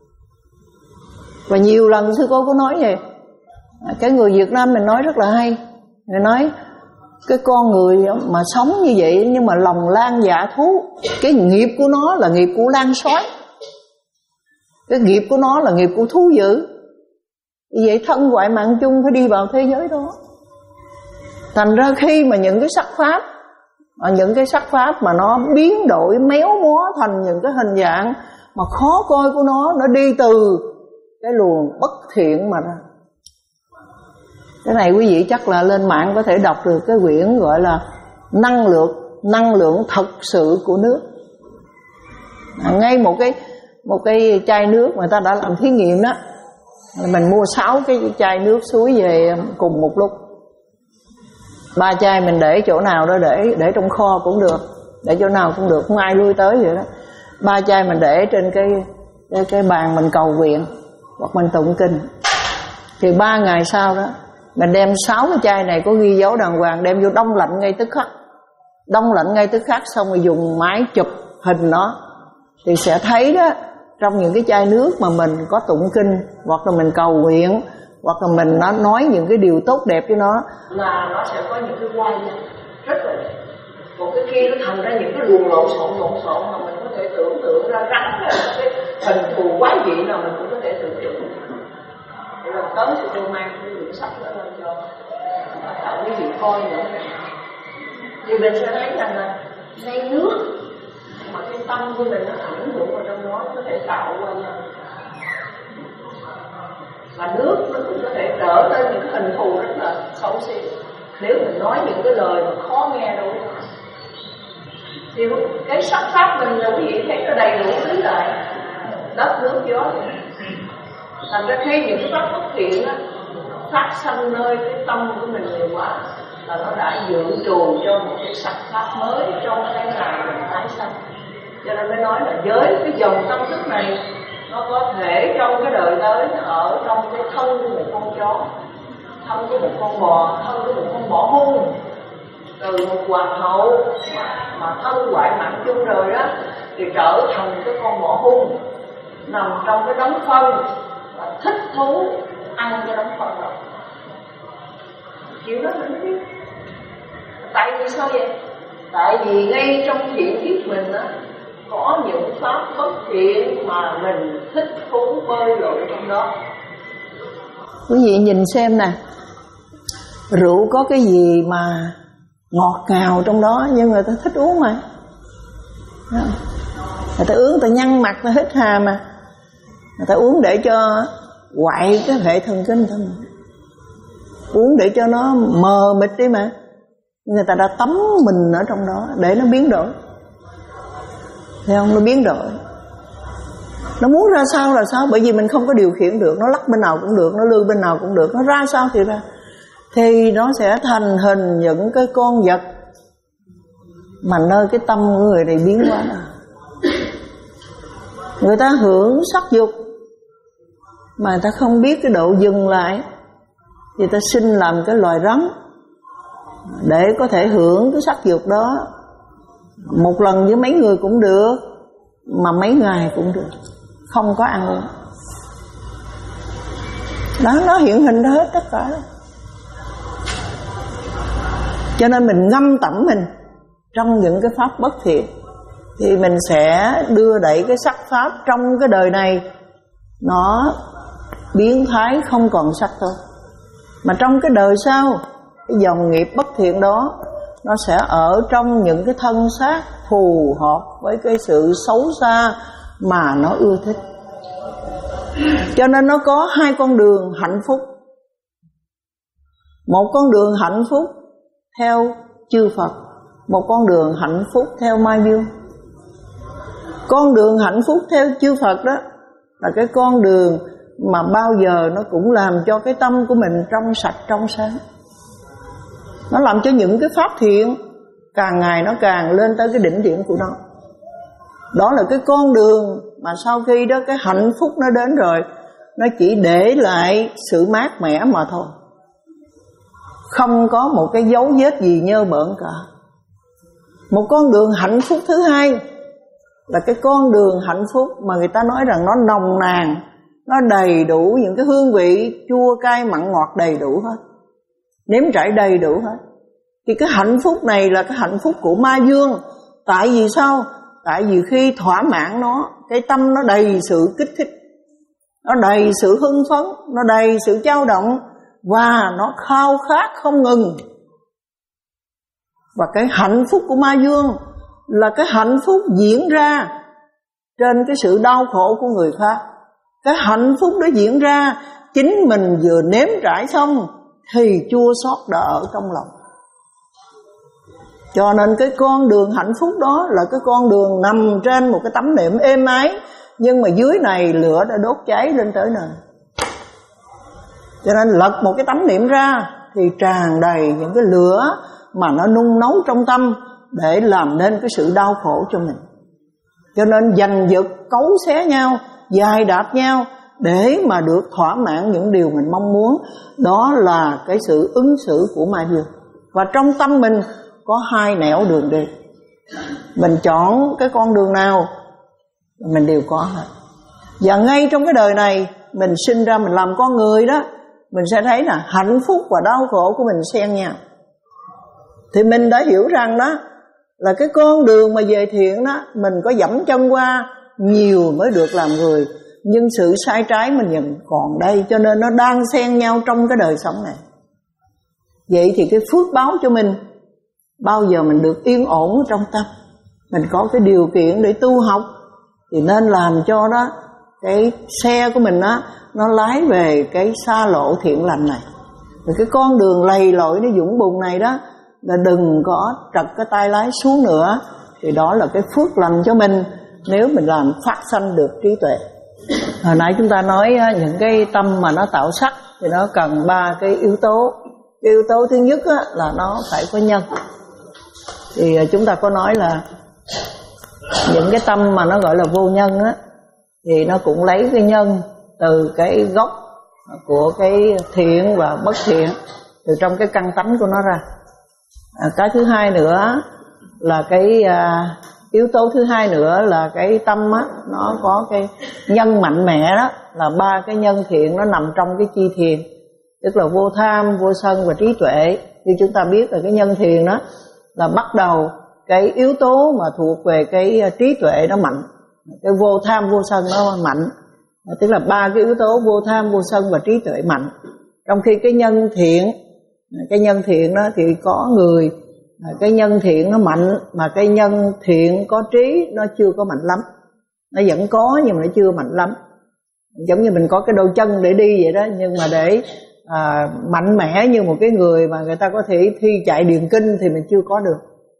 Và nhiều lần sư cô có nói vậy, cái người Việt Nam mình nói rất là hay. Người nói cái con người mà sống như vậy nhưng mà lòng lang dạ thú, cái nghiệp của nó là nghiệp của lang soái, cái nghiệp của nó là nghiệp của thú dữ. Vì vậy thân ngoại mạng chung phải đi vào thế giới đó. Thành ra khi mà những cái sắc pháp, những cái sắc pháp mà nó biến đổi méo mó thành những cái hình dạng mà khó coi của nó, nó đi từ cái luồng bất thiện mà ra. Cái này quý vị chắc là lên mạng có thể đọc được cái quyển gọi là năng lượng năng lượng thật sự của nước. À, ngay một cái một cái chai nước người ta đã làm thí nghiệm đó, mình mua sáu cái chai nước suối về cùng một lúc, ba chai mình để chỗ nào đó, để để trong kho cũng được, để chỗ nào cũng được, không ai lui tới vậy đó. Ba chai mình để trên cái cái, cái bàn mình cầu nguyện hoặc mình tụng kinh, thì ba ngày sau đó mình đem sáu cái chai này có ghi dấu đàng hoàng, đem vô đông lạnh ngay tức khắc, đông lạnh ngay tức khắc, xong rồi dùng máy chụp hình nó, thì sẽ thấy đó, trong những cái chai nước mà mình có tụng kinh hoặc là mình cầu nguyện hoặc là mình nó nói những cái điều tốt đẹp với nó, là nó sẽ có những cái quay rất là đẹp. Còn cái kia nó thành ra những cái luồng lộn xộn lộn xộn mà mình có thể tưởng tượng ra rắn là cái hình thù quái dị nào mình cũng có thể tưởng tượng. Để lần tới thì tôi mang cái quyển sách đó lên cho tạo quý vị coi nữa. Thì mình sẽ thấy rằng là ngay nước mà cái tâm của mình nó ảnh hưởng vào trong đó, có thể tạo qua nhau. Và nước nó cũng có thể trở nên những cái hình thù rất là xấu xí nếu mình nói những cái lời mà khó nghe đâu. Thì cái sắc pháp mình là quý vị thấy nó đầy đủ thứ lại, đất nước gió. Thành ra khi những cái pháp bất thiện á phát sanh nơi cái tâm của mình nhiều quá, là nó đã dự trù cho một cái sắc pháp mới trong cái ngày mình tái sanh. Cho nên mới nói là với cái dòng tâm thức này, nó có thể trong cái đời tới ở trong cái thân của một con chó, thân của một con bò, thân của một con bò hung, từ một hoàng hậu mà, mà thân ngoại mạng chung rồi đó, thì trở thành cái con bò hung nằm trong cái đống phân và thích thú ăn cái đống phân đó. Chịu đó mình biết. Tại vì sao vậy? Tại vì ngay trong thiện kiếp mình á, có những pháp bất thiện mà mình thích thú bơi lội trong đó. Quý vị nhìn xem nè, rượu có cái gì mà ngọt ngào trong đó, nhưng người ta thích uống mà. Người ta uống, người ta nhăn mặt, người ta hít hà mà. Người ta uống để cho quậy cái hệ thần kinh thôi mà. Uống để cho nó mờ mịt đi mà. Người ta đã tắm mình ở trong đó để nó biến đổi. Thấy không? Nó biến đổi. Nó muốn ra sao là sao, bởi vì mình không có điều khiển được. Nó lắc bên nào cũng được, nó lư bên nào cũng được. Nó ra sao thì ra. Thì nó sẽ thành hình những cái con vật mà nơi cái tâm của người này biến hóa đó. Người ta hưởng sắc dục mà người ta không biết cái độ dừng lại, thì ta sinh làm cái loài rắn để có thể hưởng cái sắc dục đó. Một lần với mấy người cũng được, mà mấy ngày cũng được, không có ăn uống. Đó, nó hiện hình ra hết tất cả đó. Cho nên mình ngâm tẩm mình, trong những cái pháp bất thiện, thì mình sẽ đưa đẩy cái sắc pháp trong cái đời này nó biến thái không còn sắc thôi. Mà trong cái đời sau, cái dòng nghiệp bất thiện đó nó sẽ ở trong những cái thân xác phù hợp với cái sự xấu xa mà nó ưa thích. Cho nên nó có hai con đường hạnh phúc. Một con đường hạnh phúc theo chư Phật, một con đường hạnh phúc theo ma dương. Con đường hạnh phúc theo chư Phật đó là cái con đường mà bao giờ nó cũng làm cho cái tâm của mình trong sạch trong sáng. Nó làm cho những cái pháp thiện càng ngày nó càng lên tới cái đỉnh điểm của nó. Đó là cái con đường mà sau khi đó cái hạnh phúc nó đến rồi, nó chỉ để lại sự mát mẻ mà thôi, không có một cái dấu vết gì nhơ bợn cả. Một con đường hạnh phúc thứ hai là cái con đường hạnh phúc mà người ta nói rằng nó nồng nàn, nó đầy đủ những cái hương vị chua cay mặn ngọt đầy đủ hết, nếm trải đầy đủ hết. Thì cái hạnh phúc này là cái hạnh phúc của ma dương. Tại vì sao? Tại vì khi thỏa mãn nó, cái tâm nó đầy sự kích thích, nó đầy sự hưng phấn, nó đầy sự dao động, và nó khao khát không ngừng. Và cái hạnh phúc của ma dương là cái hạnh phúc diễn ra trên cái sự đau khổ của người khác. Cái hạnh phúc đó diễn ra, chính mình vừa nếm trải xong thì chua xót đã ở trong lòng. Cho nên cái con đường hạnh phúc đó là cái con đường nằm trên một cái tấm nệm êm ái, nhưng mà dưới này lửa đã đốt cháy lên tới nơi. Cho nên lật một cái tấm nệm ra thì tràn đầy những cái lửa mà nó nung nấu trong tâm để làm nên cái sự đau khổ cho mình. Cho nên giành giật, cấu xé nhau, dài đạp nhau để mà được thỏa mãn những điều mình mong muốn. Đó là cái sự ứng xử của ma dương. Và trong tâm mình có hai nẻo đường đi, mình chọn cái con đường nào mình đều có hết. Và ngay trong cái đời này mình sinh ra, mình làm con người đó, mình sẽ thấy là hạnh phúc và đau khổ của mình xen nhau. Thì mình đã hiểu rằng đó là cái con đường mà về thiện đó, mình có dẫm chân qua nhiều mới được làm người, nhưng sự sai trái mình vẫn còn đây, cho nên nó đang xen nhau trong cái đời sống này. Vậy thì cái phước báo cho mình bao giờ mình được yên ổn trong tâm, mình có cái điều kiện để tu học, thì nên làm cho đó cái xe của mình đó, nó lái về cái xa lộ thiện lành này. Rồi cái con đường lầy lội nó dũng bùn này đó, là đừng có trật cái tay lái xuống nữa. Thì đó là cái phước lành cho mình nếu mình làm phát sanh được trí tuệ. Hồi nãy chúng ta nói những cái tâm mà nó tạo sắc thì nó cần ba cái yếu tố. Cái yếu tố thứ nhất là nó phải có nhân. Thì chúng ta có nói là những cái tâm mà nó gọi là vô nhân á, thì nó cũng lấy cái nhân từ cái gốc của cái thiện và bất thiện, từ trong cái căn tánh của nó ra. À, cái thứ hai nữa là cái à, yếu tố thứ hai nữa là cái tâm á, nó có cái nhân mạnh mẽ đó, là ba cái nhân thiện nó nằm trong cái chi thiền, tức là vô tham, vô sân và trí tuệ. Thì chúng ta biết là cái nhân thiền đó là bắt đầu cái yếu tố mà thuộc về cái trí tuệ nó mạnh, cái vô tham vô sân nó mạnh, tức là ba cái yếu tố vô tham vô sân và trí tuệ mạnh. Trong khi cái nhân thiện, cái nhân thiện đó thì có người cái nhân thiện nó mạnh, mà cái nhân thiện có trí nó chưa có mạnh lắm. Nó vẫn có nhưng mà nó chưa mạnh lắm. Giống như mình có cái đôi chân để đi vậy đó, nhưng mà để à, mạnh mẽ như một cái người mà người ta có thể thi chạy điền kinh thì mình chưa có được.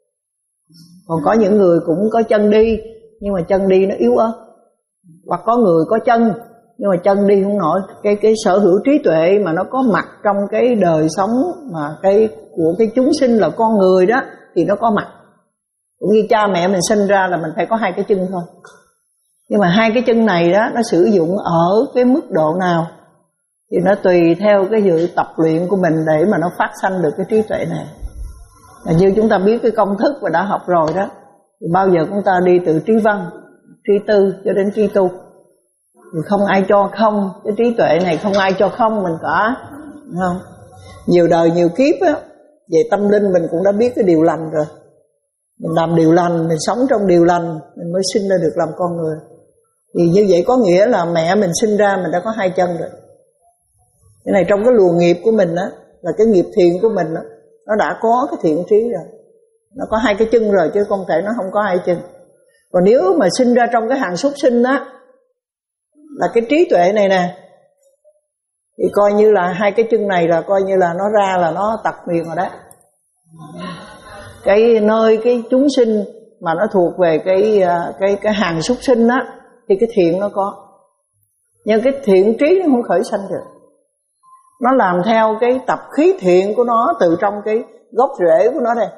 Còn có những người cũng có chân đi, nhưng mà chân đi nó yếu ớt. Hoặc có người có chân nhưng mà chân đi không nổi. Cái cái sở hữu trí tuệ mà nó có mặt trong cái đời sống mà cái của cái chúng sinh là con người đó thì nó có mặt. Cũng như cha mẹ mình sinh ra là mình phải có hai cái chân thôi. Nhưng mà hai cái chân này đó nó sử dụng ở cái mức độ nào thì nó tùy theo cái sự tập luyện của mình để mà nó phát sanh được cái trí tuệ này. Và như chúng ta biết cái công thức và đã học rồi đó, thì bao giờ chúng ta đi từ trí văn, trí tư cho đến trí tu. Thì không ai cho không, cái trí tuệ này không ai cho không mình cả, không? Nhiều đời nhiều kiếp á, về tâm linh mình cũng đã biết cái điều lành rồi. Mình làm điều lành, mình sống trong điều lành, mình mới sinh ra được làm con người. Thì như vậy có nghĩa là mẹ mình sinh ra mình đã có hai chân rồi. Cái này trong cái luồng nghiệp của mình á, là cái nghiệp thiện của mình á, nó đã có cái thiện trí rồi. Nó có hai cái chân rồi chứ không thể nó không có hai chân. Còn nếu mà sinh ra trong cái hàng súc sinh á, là cái trí tuệ này nè, thì coi như là hai cái chân này là coi như là nó ra là nó tật nguyền rồi đó. Cái nơi cái chúng sinh mà nó thuộc về cái cái cái hàng súc sinh á, thì cái thiện nó có, nhưng cái thiện trí nó không khởi sanh được. Nó làm theo cái tập khí thiện của nó từ trong cái gốc rễ của nó đây.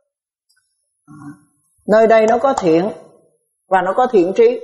Nơi đây nó có thiện và nó có thiện trí.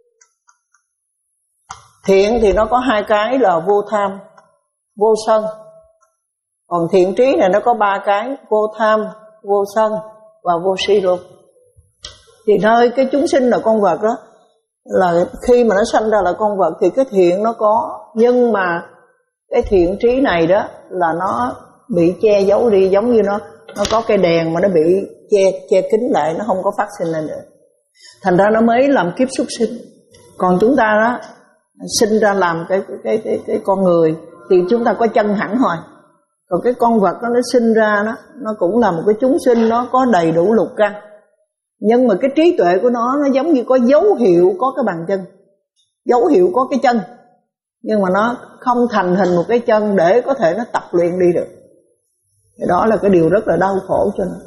Thiện thì nó có hai cái là vô tham, vô sân. Còn thiện trí này nó có ba cái: vô tham, vô sân và vô si luôn. Thì nơi cái chúng sinh là con vật đó, là khi mà nó sanh ra là con vật thì cái thiện nó có, nhưng mà cái thiện trí này đó là nó bị che giấu đi, giống như nó nó có cái đèn mà nó bị che che kín lại, nó không có phát sinh lên nữa. Thành ra nó mới làm kiếp súc sinh. Còn chúng ta đó sinh ra làm cái cái cái cái, cái con người thì chúng ta có chân hẳn rồi. Còn cái con vật đó nó sinh ra đó, nó cũng là một cái chúng sinh, nó có đầy đủ lục căn. Nhưng mà cái trí tuệ của nó nó giống như có dấu hiệu có cái bàn chân, dấu hiệu có cái chân, nhưng mà nó không thành hình một cái chân để có thể nó tập luyện đi được. Thì đó là cái điều rất là đau khổ cho nó.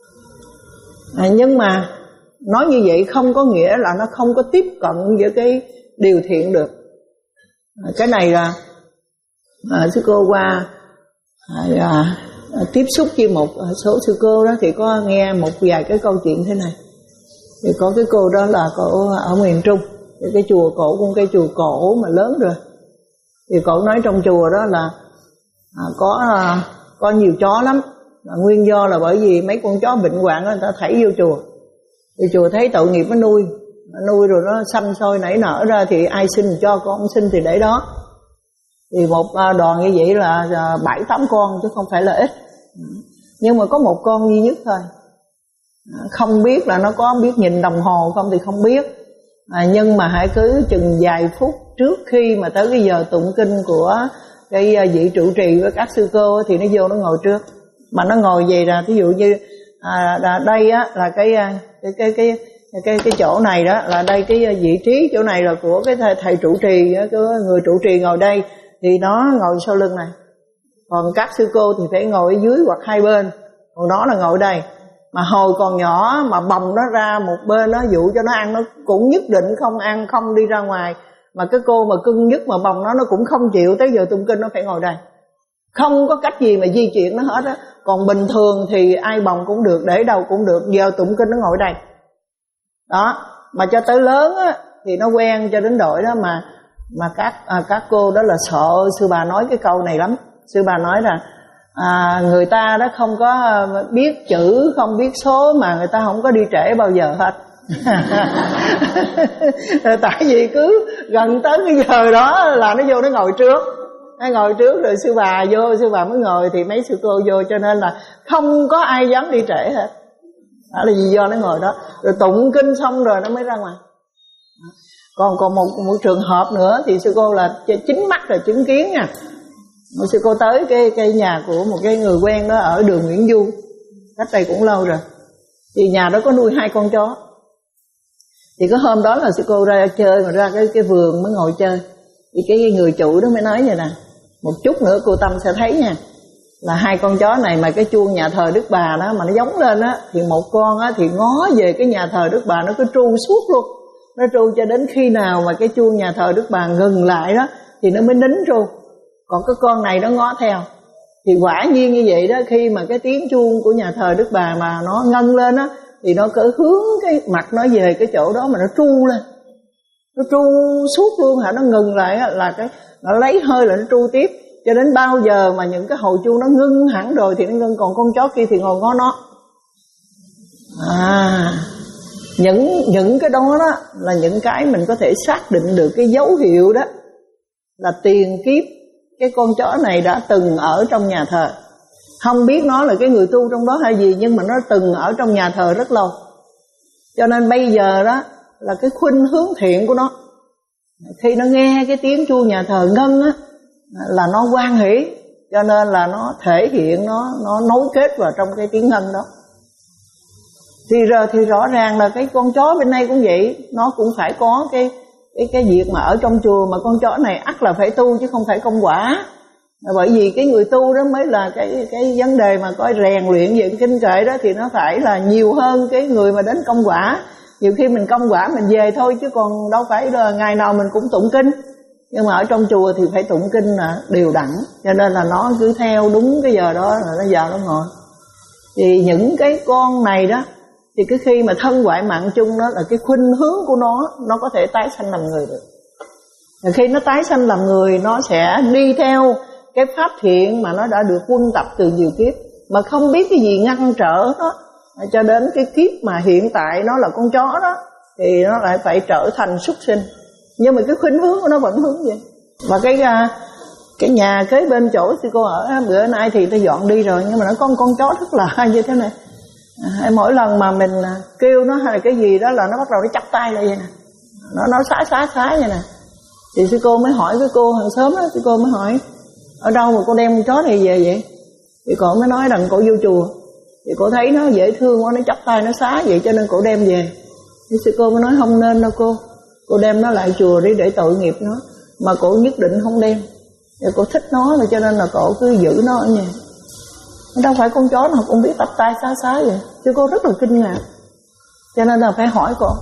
À, nhưng mà nói như vậy không có nghĩa là nó không có tiếp cận với cái điều thiện được. À, cái này là à, sư cô qua à, à, tiếp xúc với một số sư cô đó thì có nghe một vài cái câu chuyện thế này. Thì có cái cô đó là cô ở miền Trung, thì cái chùa cổ cũng cái chùa cổ mà lớn rồi. Thì cổ nói trong chùa đó là à, có à, có nhiều chó lắm. À, nguyên do là bởi vì mấy con chó bệnh hoạn người ta thảy vô chùa. Thì chùa thấy tội nghiệp nó nuôi, nó nuôi rồi nó xanh sôi nảy nở ra thì ai sinh cho, con không sinh thì để đó. Thì một đoàn như vậy là bảy tám con chứ không phải là ít. Nhưng mà có một con duy nhất thôi. Không biết là nó có biết nhìn đồng hồ không thì không biết. À, nhưng mà hãy cứ chừng vài phút trước khi mà tới cái giờ tụng kinh của cái vị trụ trì với các sư cô thì nó vô nó ngồi trước. Mà nó ngồi về là ví dụ như à, đây á là cái cái cái cái cái cái chỗ này đó là đây, cái vị trí chỗ này là của cái thầy, thầy trụ trì, cái người trụ trì ngồi đây thì nó ngồi sau lưng này. Còn các sư cô thì phải ngồi ở dưới hoặc hai bên, còn nó là ngồi đây. Mà hồi còn nhỏ mà bồng nó ra một bên nó dụ cho nó ăn, nó cũng nhất định không ăn, không đi ra ngoài. Mà cái cô mà cưng nhất mà bồng nó, nó cũng không chịu, tới giờ tụng kinh nó phải ngồi đây. Không có cách gì mà di chuyển nó hết á. Còn bình thường thì ai bồng cũng được, để đâu cũng được, giờ tụng kinh nó ngồi đây. Đó, mà cho tới lớn á thì nó quen cho đến đội đó mà mà các à, các cô đó là sợ sư bà nói cái câu này lắm. Sư bà nói là à, người ta đó không có biết chữ, không biết số mà người ta không có đi trễ bao giờ hết. Tại vì cứ gần tới cái giờ đó là nó vô nó ngồi trước. Nó ngồi trước rồi sư bà vô, sư bà mới ngồi thì mấy sư cô vô, cho nên là không có ai dám đi trễ hết. Đó là vì do nó ngồi đó. Rồi tụng kinh xong rồi nó mới ra ngoài. Còn còn một một trường hợp nữa thì sư cô là chính mắt là chứng kiến nha. Một sư cô tới cái cái nhà của một cái người quen đó ở đường Nguyễn Du, cách đây cũng lâu rồi. Thì nhà đó có nuôi hai con chó. Thì cái hôm đó là sư cô ra chơi mà ra cái cái vườn mới ngồi chơi. Thì cái người chủ đó mới nói vậy nè, một chút nữa cô Tâm sẽ thấy nha, là hai con chó này mà cái chuông nhà thờ Đức Bà đó mà nó giống lên á, thì một con á thì ngó về cái nhà thờ Đức Bà, nó cứ tru suốt luôn. Nó tru cho đến khi nào mà cái chuông nhà thờ Đức Bà ngừng lại đó thì nó mới nín tru. Còn cái con này nó ngó theo. Thì quả nhiên như vậy đó, khi mà cái tiếng chuông của nhà thờ Đức Bà mà nó ngân lên á, thì nó cứ hướng cái mặt nó về cái chỗ đó mà nó tru lên. Nó tru suốt luôn hả, nó ngừng lại á, là cái nó lấy hơi là nó tru tiếp. Cho đến bao giờ mà những cái hồi chuông nó ngưng hẳn rồi thì nó ngưng, còn con chó kia thì ngồi ngó nó. À, những những cái đó đó là những cái mình có thể xác định được cái dấu hiệu đó là tiền kiếp cái con chó này đã từng ở trong nhà thờ. Không biết nó là cái người tu trong đó hay gì, nhưng mà nó từng ở trong nhà thờ rất lâu. Cho nên bây giờ đó là cái khuynh hướng thiện của nó, khi nó nghe cái tiếng chuông nhà thờ ngân á là nó hoan hỷ, cho nên là nó thể hiện, nó nó nối kết vào trong cái tiếng ngân đó. Thì rồi thì rõ ràng là cái con chó bên đây cũng vậy, nó cũng phải có cái cái cái việc mà ở trong chùa mà con chó này ắt là phải tu chứ không phải công quả. Bởi vì cái người tu đó mới là cái cái vấn đề mà coi rèn luyện về kinh kệ đó, thì nó phải là nhiều hơn cái người mà đến công quả. Nhiều khi mình công quả mình về thôi chứ còn đâu phải là ngày nào mình cũng tụng kinh. Nhưng mà ở trong chùa thì phải tụng kinh là đều đặn, cho nên là nó cứ theo đúng cái giờ đó là nó vào nó ngồi. Thì những cái con này đó thì cái khi mà thân ngoại mạng chung đó là cái khuynh hướng của nó, nó có thể tái sanh làm người được. Và khi nó tái sanh làm người, nó sẽ đi theo cái pháp thiện mà nó đã được quân tập từ nhiều kiếp, mà không biết cái gì ngăn trở nó, cho đến cái kiếp mà hiện tại nó là con chó đó thì nó lại phải trở thành súc sinh. Nhưng mà cái khuynh hướng của nó vẫn hướng vậy. Và cái cái nhà kế bên chỗ sư cô ở bữa nay thì tôi dọn đi rồi, nhưng mà nó có một con chó rất là như thế này. À, mỗi lần mà mình kêu nó hay là cái gì đó là nó bắt đầu nó chắp tay lại vậy nè, nó nó xá xá xá vậy nè. Thì sư cô mới hỏi cái cô hàng xóm đó, sư cô mới hỏi ở đâu mà cô đem con chó này về vậy? Thì cô mới nói rằng cô vô chùa thì cô thấy nó dễ thương quá, nó chắp tay nó xá vậy cho nên cô đem về. Thì sư cô mới nói không nên đâu cô, cô đem nó lại chùa đi để tội nghiệp nó, mà cô nhất định không đem. Thì cô thích nó rồi cho nên là cô cứ giữ nó ở nhà. Đâu phải con chó nào cũng biết tập tay xá xá vậy. Chứ cô rất là kinh ngạc, cho nên là phải hỏi cô.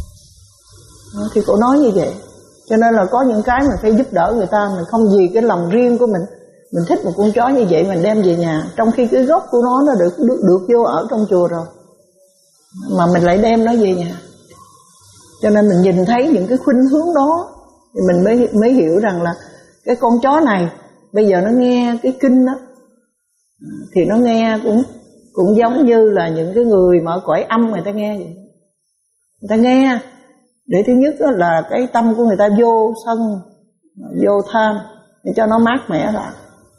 Thì cô nói như vậy. Cho nên là có những cái mình phải giúp đỡ người ta, mình không vì cái lòng riêng của mình. Mình thích một con chó như vậy mình đem về nhà, trong khi cái gốc của nó nó được được, được vô ở trong chùa rồi, mà mình lại đem nó về nhà. Cho nên mình nhìn thấy những cái khuynh hướng đó thì mình mới mới hiểu rằng là cái con chó này bây giờ nó nghe cái kinh đó thì nó nghe cũng cũng giống như là những cái người mà ở cõi âm người ta nghe vậy. Người ta nghe để thứ nhất là cái tâm của người ta vô sân, vô tham, để cho nó mát mẻ lại.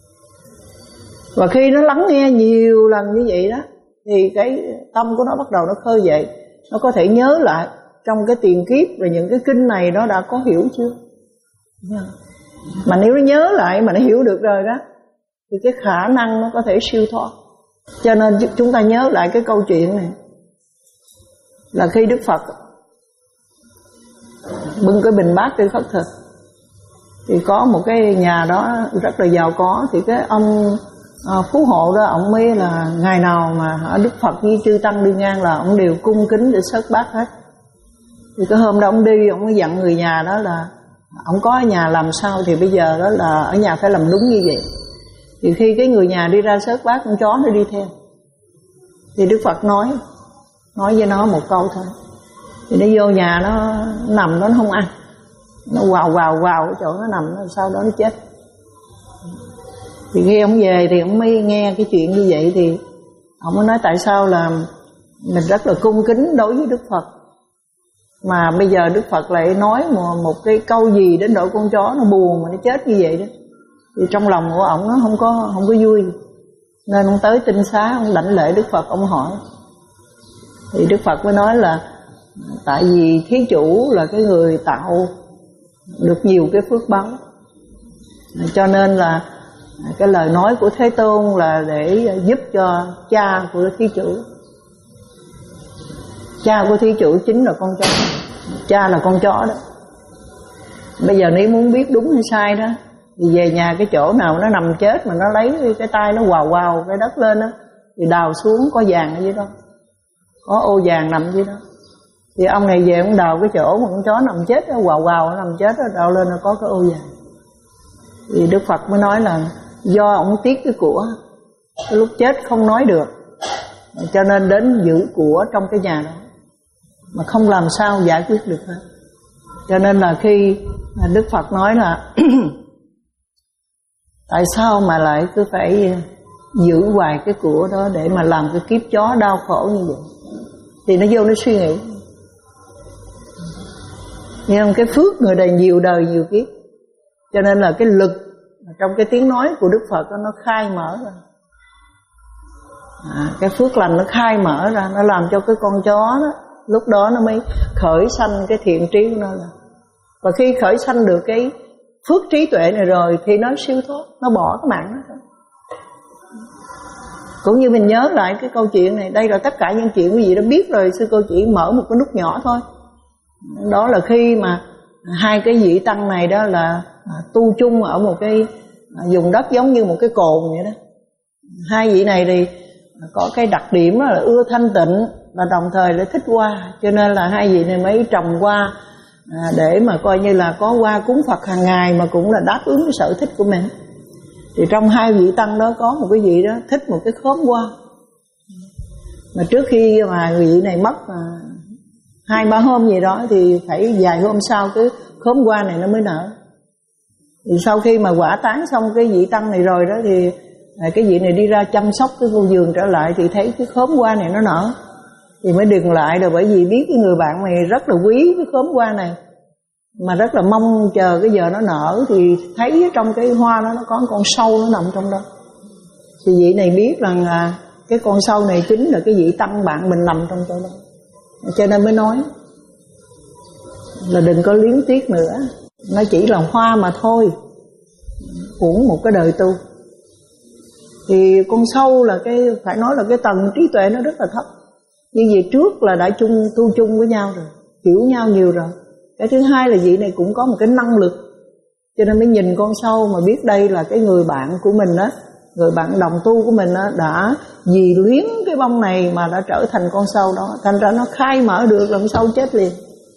Và khi nó lắng nghe nhiều lần như vậy đó thì cái tâm của nó bắt đầu nó khơi dậy, nó có thể nhớ lại trong cái tiền kiếp về những cái kinh này nó đã có hiểu chưa. Mà nếu nó nhớ lại mà nó hiểu được rồi đó thì cái khả năng nó có thể siêu thoát. Cho nên chúng ta nhớ lại cái câu chuyện này là khi Đức Phật bưng cái bình bát đi khất thực thì có một cái nhà đó rất là giàu có, thì cái ông à, phú hộ đó, ông mới là ngày nào mà Đức Phật với chư tăng đi ngang là ông đều cung kính để xớt bát hết. Thì cái hôm đó ông đi, ông mới dặn người nhà đó là ông có ở nhà làm sao thì bây giờ đó là ở nhà phải làm đúng như vậy. Thì khi cái người nhà đi ra xớt bát, con chó nó đi theo. Thì Đức Phật nói nói với nó một câu thôi, thì nó vô nhà nó nằm đó, nó không ăn, nó quào quào quào cái chỗ nó nằm đó, sau đó nó chết. Thì khi ông về thì ông mới nghe cái chuyện như vậy, thì ông mới nói tại sao là mình rất là cung kính đối với Đức Phật, mà bây giờ Đức Phật lại nói một, một cái câu gì đến độ con chó nó buồn mà nó chết như vậy đó. Thì trong lòng của ông nó không có không có vui, nên ông tới tinh xá, ông đảnh lễ Đức Phật, ông hỏi. Thì Đức Phật mới nói là tại vì thí chủ là cái người tạo được nhiều cái phước báu, cho nên là cái lời nói của Thế Tôn là để giúp cho cha của thí chủ. Cha của thí chủ chính là con chó, cha là con chó đó. Bây giờ nếu muốn biết đúng hay sai đó thì về nhà cái chỗ nào nó nằm chết mà nó lấy cái tay nó quào quào cái đất lên đó, thì đào xuống có vàng ở dưới đó, có ô vàng nằm dưới đó. Thì ông này về ông đào cái chỗ mà con chó nằm chết nó quào quào nó nằm chết đó, đào lên nó có cái ô vàng. Thì Đức Phật mới nói là do ông tiếc cái của, cái lúc chết không nói được, cho nên đến giữ của trong cái nhà đó mà không làm sao giải quyết được hết. Cho nên là khi Đức Phật nói là tại sao mà lại cứ phải giữ hoài cái của đó để mà làm cái kiếp chó đau khổ như vậy, thì nó vô nó suy nghĩ. Nhưng cái phước người đời nhiều đời nhiều kiếp, cho nên là cái lực trong cái tiếng nói của Đức Phật đó, nó khai mở ra. À, cái phước lành nó khai mở ra, nó làm cho cái con chó đó lúc đó nó mới khởi sanh cái thiện trí của nó. Là và khi khởi sanh được cái phước trí tuệ này rồi thì nó siêu thoát, nó bỏ cái mạng đó. Cũng như mình nhớ lại cái câu chuyện này, đây là tất cả những chuyện quý vị đã biết rồi, sư cô chỉ mở một cái nút nhỏ thôi. Đó là khi mà hai cái vị tăng này đó là tu chung ở một cái vùng đất giống như một cái cồn vậy đó. Hai vị này thì có cái đặc điểm là ưa thanh tịnh và đồng thời lại thích hoa, cho nên là hai vị này mới trồng hoa để mà coi như là có hoa cúng Phật hàng ngày, mà cũng là đáp ứng cái sở thích của mình. Thì trong hai vị tăng đó có một cái vị đó thích một cái khóm hoa, mà trước khi mà vị này mất hai ba hôm gì đó thì phải vài hôm sau cái khóm hoa này nó mới nở. Thì sau khi mà quả tán xong cái vị tăng này rồi đó thì cái vị này đi ra chăm sóc cái khu vườn trở lại thì thấy cái khóm hoa này nó nở, thì mới dừng lại rồi, bởi vì biết cái người bạn này rất là quý cái khóm hoa này, mà rất là mong chờ cái giờ nó nở, thì thấy trong cái hoa đó nó có con sâu nó nằm trong đó. Thì vị này biết rằng là cái con sâu này chính là cái vị tăng bạn mình nằm trong chỗ đó, cho nên mới nói là đừng có luyến tiếc nữa, nó chỉ là hoa mà thôi, cũng một cái đời tu. Thì con sâu là cái phải nói là cái tầng trí tuệ nó rất là thấp, nhưng vì trước là đã chung tu chung với nhau rồi, hiểu nhau nhiều rồi. Cái thứ hai là vị này cũng có một cái năng lực, cho nên mới nhìn con sâu mà biết đây là cái người bạn của mình đó, người bạn đồng tu của mình đó, đã vì luyến cái bông này mà đã trở thành con sâu đó, thành ra nó khai mở được, làm sâu chết liền.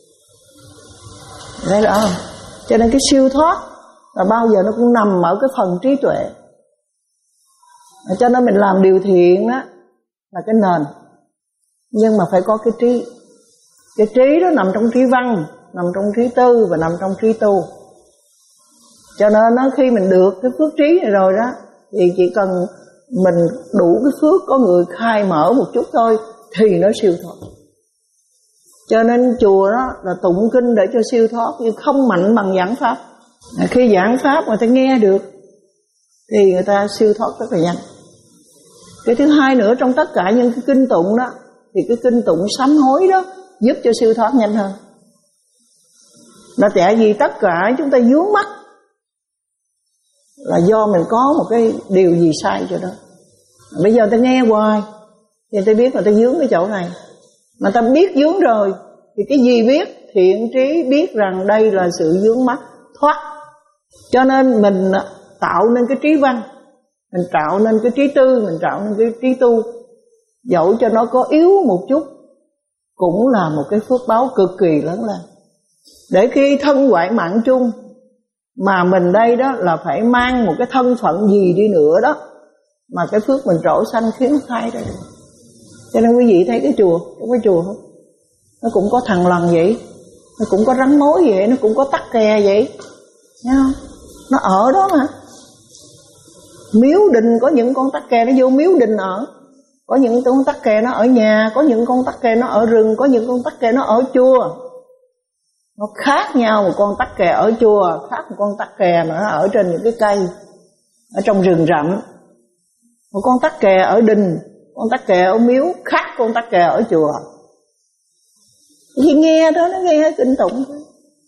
Thấy rõ không? Cho nên cái siêu thoát là bao giờ nó cũng nằm ở cái phần trí tuệ. Cho nên mình làm điều thiện đó là cái nền, nhưng mà phải có cái trí. Cái trí đó nằm trong trí văn, nằm trong trí tư và nằm trong trí tu. Cho nên nó khi mình được cái phước trí này rồi đó, thì chỉ cần mình đủ cái phước, có người khai mở một chút thôi thì nó siêu thoát. Cho nên chùa đó là tụng kinh để cho siêu thoát, nhưng không mạnh bằng giảng pháp. Khi giảng pháp người ta nghe được thì người ta siêu thoát rất là nhanh. Cái thứ hai nữa, trong tất cả những cái kinh tụng đó thì cái kinh tụng sám hối đó giúp cho siêu thoát nhanh hơn. Là tại vì tất cả chúng ta vướng mắc là do mình có một cái điều gì sai cho đó. Bây giờ ta nghe hoài thì ta biết là ta vướng cái chỗ này, mà ta biết vướng rồi thì cái gì biết? Thiện trí biết rằng đây là sự vướng mắc, thoát. Cho nên mình tạo nên cái trí văn, mình tạo nên cái trí tư, mình tạo nên cái trí tu, dẫu cho nó có yếu một chút cũng là một cái phước báo cực kỳ lớn lao. Để khi thân hoại mạng chung, mà mình đây đó là phải mang một cái thân phận gì đi nữa đó, mà cái phước mình trổ sanh khiến khai ra được. Cho nên quý vị thấy cái chùa, trong cái chùa không, nó cũng có thằng lằn vậy, nó cũng có rắn mối vậy, nó cũng có tắc kè vậy, nghe không? Nó ở đó mà. Miếu đình có những con tắc kè nó vô miếu đình ở, có những con tắc kè nó ở nhà, có những con tắc kè nó ở rừng, có những con tắc kè nó ở chùa. Nó khác nhau, một con tắc kè ở chùa khác một con tắc kè mà nó ở trên những cái cây ở trong rừng rậm. Một con tắc kè ở đình, con tắc kè ở miếu khác con tắc kè ở chùa. Thì nghe đó, nó nghe kinh tụng thôi.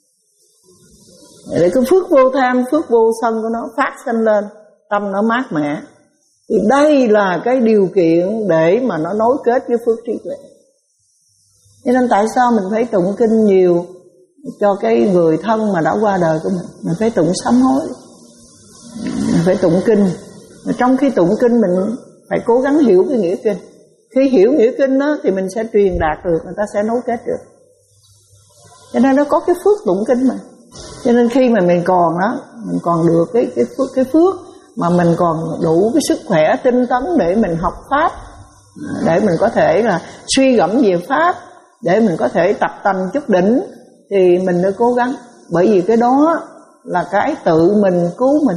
Để cái phước vô tham, phước vô sân của nó phát sinh lên, tâm nó mát mẻ. Thì đây là cái điều kiện để mà nó nối kết với phước trí tuệ. Cho nên tại sao mình phải tụng kinh nhiều cho cái người thân mà đã qua đời của mình. Mình phải tụng sám hối, mình phải tụng kinh. Mà trong khi tụng kinh mình phải cố gắng hiểu cái nghĩa kinh. Khi hiểu nghĩa kinh đó thì mình sẽ truyền đạt được, người ta sẽ nối kết được. Cho nên nó có cái phước tụng kinh mà. Cho nên khi mà mình còn đó, mình còn được cái, cái, phước, cái phước mà mình còn đủ cái sức khỏe tinh tấn để mình học Pháp, để mình có thể là suy gẫm về Pháp, để mình có thể tập tành chút đỉnh, thì mình nên cố gắng. Bởi vì cái đó là cái tự mình cứu mình.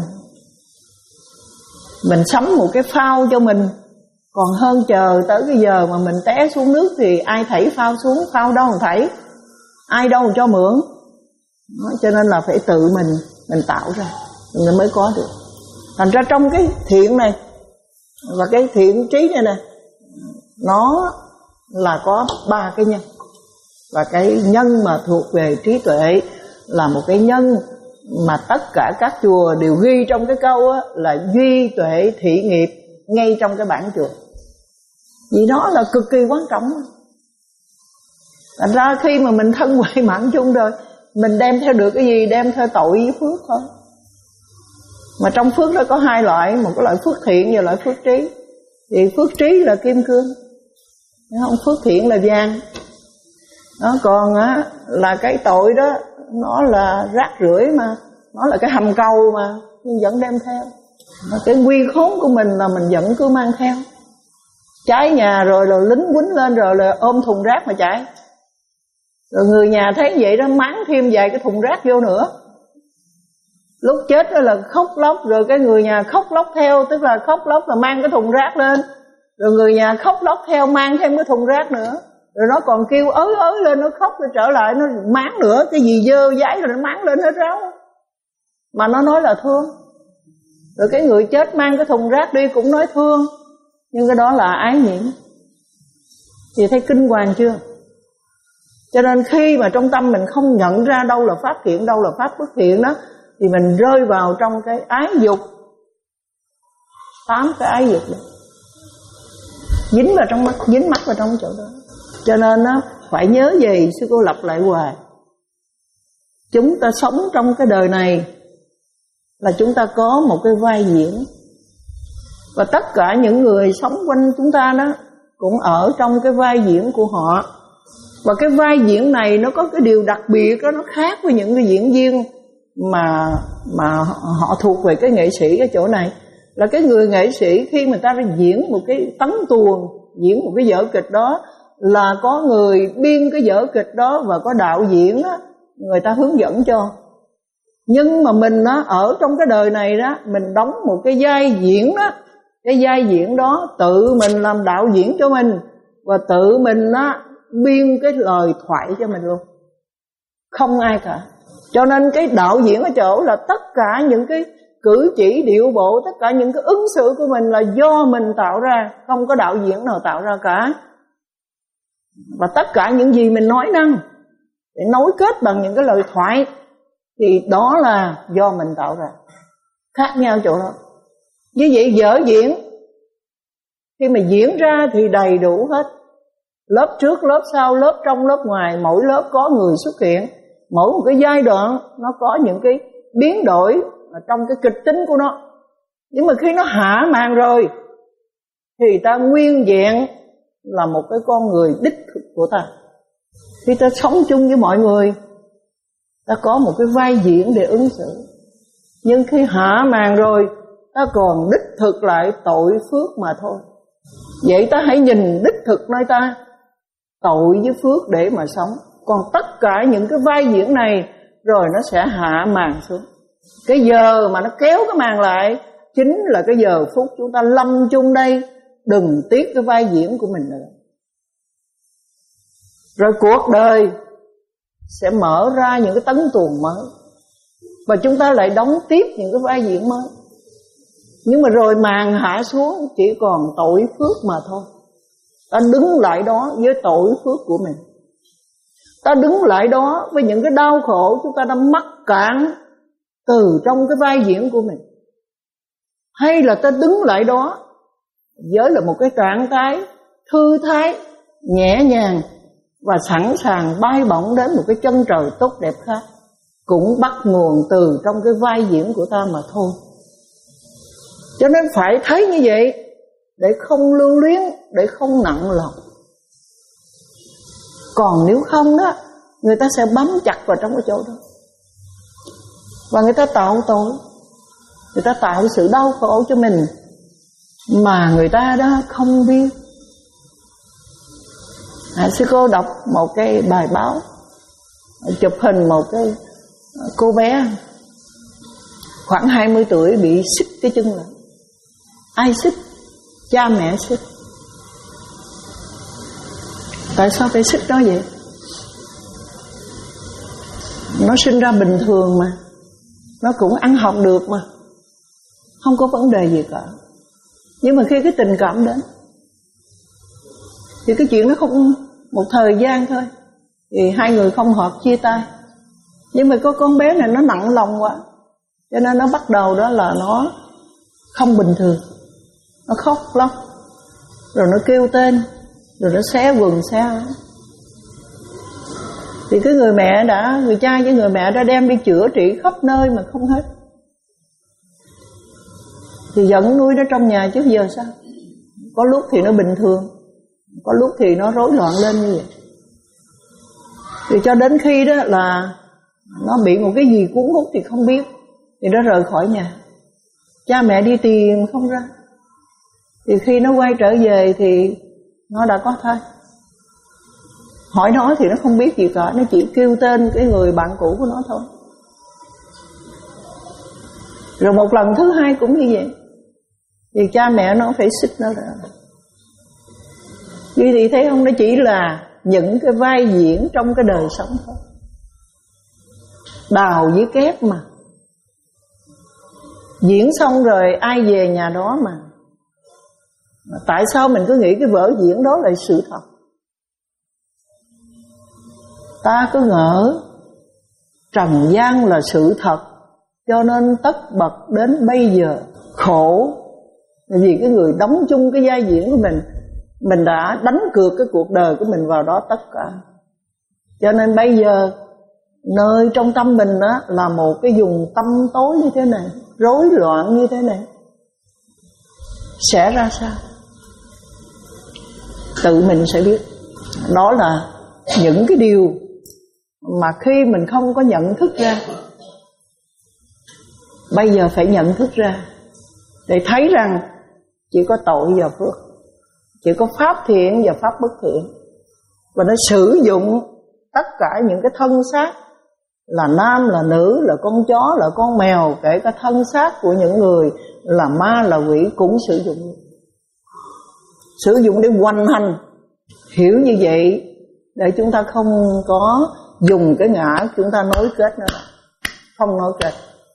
Mình sắm một cái phao cho mình, còn hơn chờ tới cái giờ mà mình té xuống nước thì ai thảy phao xuống, phao đâu mà thảy, ai đâu mà cho mượn. Đó, cho nên là phải tự mình mình tạo ra, mình mới có được. Thành ra trong cái thiện này và cái thiện trí này nè, nó là có ba cái nhân. Và cái nhân mà thuộc về trí tuệ là một cái nhân mà tất cả các chùa đều ghi trong cái câu á, là duy tuệ thị nghiệp ngay trong cái bản chùa. Vì nó là cực kỳ quan trọng. Thành ra khi mà mình thân huệ mạng chung rồi, mình đem theo được cái gì? Đem theo tội với phước thôi. Mà trong phước đó có hai loại, một cái loại phước thiện và loại phước trí. Thì phước trí là kim cương, không? Phước thiện là vàng. Nó còn á là cái tội đó, nó là rác rưởi mà, nó là cái hầm cầu mà, nhưng vẫn đem theo. Mà cái quy khốn của mình là mình vẫn cứ mang theo. Cháy nhà rồi rồi lính quýnh lên rồi là ôm thùng rác mà chạy. Rồi người nhà thấy vậy đó máng thêm vài cái thùng rác vô nữa. Lúc chết đó là khóc lóc, rồi cái người nhà khóc lóc theo, tức là khóc lóc là mang cái thùng rác lên, rồi người nhà khóc lóc theo mang thêm cái thùng rác nữa, rồi nó còn kêu ới ới lên, nó khóc rồi trở lại nó máng nữa, cái gì dơ giấy rồi nó máng lên hết ráo, mà nó nói là thương. Rồi cái người chết mang cái thùng rác đi cũng nói thương, nhưng cái đó là ái nhiễm. Thì thấy kinh hoàng chưa? Cho nên khi mà trong tâm mình không nhận ra đâu là pháp thiện, đâu là pháp bất thiện đó, thì mình rơi vào trong cái ái dục, tám cái ái dục đó, dính vào trong mắt, dính mắt vào trong chỗ đó. Cho nên đó, phải nhớ gì sư cô lặp lại hoài, chúng ta sống trong cái đời này là chúng ta có một cái vai diễn, và tất cả những người sống quanh chúng ta đó cũng ở trong cái vai diễn của họ. Và cái vai diễn này nó có cái điều đặc biệt đó, nó khác với những cái diễn viên mà mà họ thuộc về cái nghệ sĩ ở chỗ này. Là cái người nghệ sĩ khi người ta diễn một cái tấn tuồng, diễn một cái vở kịch đó, là có người biên cái vở kịch đó và có đạo diễn đó, người ta hướng dẫn cho. Nhưng mà mình đó, ở trong cái đời này đó, mình đóng một cái vai diễn đó, cái vai diễn đó tự mình làm đạo diễn cho mình, và tự mình đó biên cái lời thoại cho mình luôn, không ai cả. Cho nên cái đạo diễn ở chỗ là tất cả những cái cử chỉ điệu bộ, tất cả những cái ứng xử của mình là do mình tạo ra, không có đạo diễn nào tạo ra cả. Và tất cả những gì mình nói năng để nối kết bằng những cái lời thoại thì đó là do mình tạo ra. Khác nhau chỗ đó. Như vậy vở diễn khi mà diễn ra thì đầy đủ hết, lớp trước, lớp sau, lớp trong, lớp ngoài, mỗi lớp có người xuất hiện, mỗi một cái giai đoạn nó có những cái biến đổi trong cái kịch tính của nó. Nhưng mà khi nó hạ màn rồi thì ta nguyên vẹn là một cái con người đích thực của ta. Khi ta sống chung với mọi người, ta có một cái vai diễn để ứng xử. Nhưng khi hạ màn rồi, ta còn đích thực lại tội phước mà thôi. Vậy ta hãy nhìn đích thực nơi ta, tội với phước để mà sống. Còn tất cả những cái vai diễn này rồi nó sẽ hạ màn xuống. Cái giờ mà nó kéo cái màn lại chính là cái giờ phút chúng ta lâm chung đây, đừng tiếc cái vai diễn của mình nữa. Rồi cuộc đời sẽ mở ra những cái tấn tuồng mới, và chúng ta lại đóng tiếp những cái vai diễn mới. Nhưng mà rồi màn hạ xuống chỉ còn tội phước mà thôi. Ta đứng lại đó với tội phước của mình, ta đứng lại đó với những cái đau khổ chúng ta đã mắc cạn từ trong cái vai diễn của mình. Hay là ta đứng lại đó với là một cái trạng thái thư thái, nhẹ nhàng và sẵn sàng bay bổng đến một cái chân trời tốt đẹp khác, cũng bắt nguồn từ trong cái vai diễn của ta mà thôi. Cho nên phải thấy như vậy để không lưu luyến, để không nặng lòng. Còn nếu không đó, người ta sẽ bám chặt vào trong cái chỗ đó, và người ta tạo tội, người ta tạo sự đau khổ cho mình mà người ta đó không biết. À, sư cô đọc một cái bài báo, chụp hình một cái cô bé khoảng hai mươi tuổi bị xích cái chân lại. Ai xích? Cha mẹ xích. Tại sao phải xích nó vậy? Nó sinh ra bình thường mà, nó cũng ăn học được mà, không có vấn đề gì cả. Nhưng mà khi cái tình cảm đến thì cái chuyện nó không, một thời gian thôi, thì hai người không hợp chia tay. Nhưng mà có con bé này nó nặng lòng quá, cho nên nó bắt đầu đó là nó không bình thường. Nó khóc lóc, rồi nó kêu tên, rồi nó xé quần xé áo. Thì cái người mẹ đã, người cha với người mẹ đã đem đi chữa trị khắp nơi mà không hết. Thì vẫn nuôi nó trong nhà chứ giờ sao? Có lúc thì nó bình thường, có lúc thì nó rối loạn lên như vậy. Thì cho đến khi đó là nó bị một cái gì cuốn hút thì không biết, thì nó rời khỏi nhà. Cha mẹ đi tìm không ra. Thì khi nó quay trở về thì nó đã có thai. Hỏi nó thì nó không biết gì cả, nó chỉ kêu tên cái người bạn cũ của nó thôi. Rồi một lần thứ hai cũng như vậy, thì cha mẹ nó phải xích nó ra. Vì thì thấy không, nó chỉ là những cái vai diễn trong cái đời sống thôi. Đào với kép mà, diễn xong rồi ai về nhà đó mà. Tại sao mình cứ nghĩ cái vở diễn đó là sự thật? Ta cứ ngỡ trần gian là sự thật, cho nên tất bật đến bây giờ khổ. Vì cái người đóng chung cái vai diễn của mình, mình đã đánh cược cái cuộc đời của mình vào đó tất cả. Cho nên bây giờ nơi trong tâm mình đó là một cái vùng tâm tối như thế này, rối loạn như thế này, sẽ ra sao? Tự mình sẽ biết. Đó là những cái điều mà khi mình không có nhận thức ra, bây giờ phải nhận thức ra để thấy rằng chỉ có tội và phước, chỉ có pháp thiện và pháp bất thiện. Và nó sử dụng tất cả những cái thân xác, là nam, là nữ, là con chó, là con mèo, kể cả thân xác của những người là ma, là quỷ cũng sử dụng. Sử dụng để hoành hành. Hiểu như vậy để chúng ta không có dùng cái ngã chúng ta nối kết nữa, không nối kết.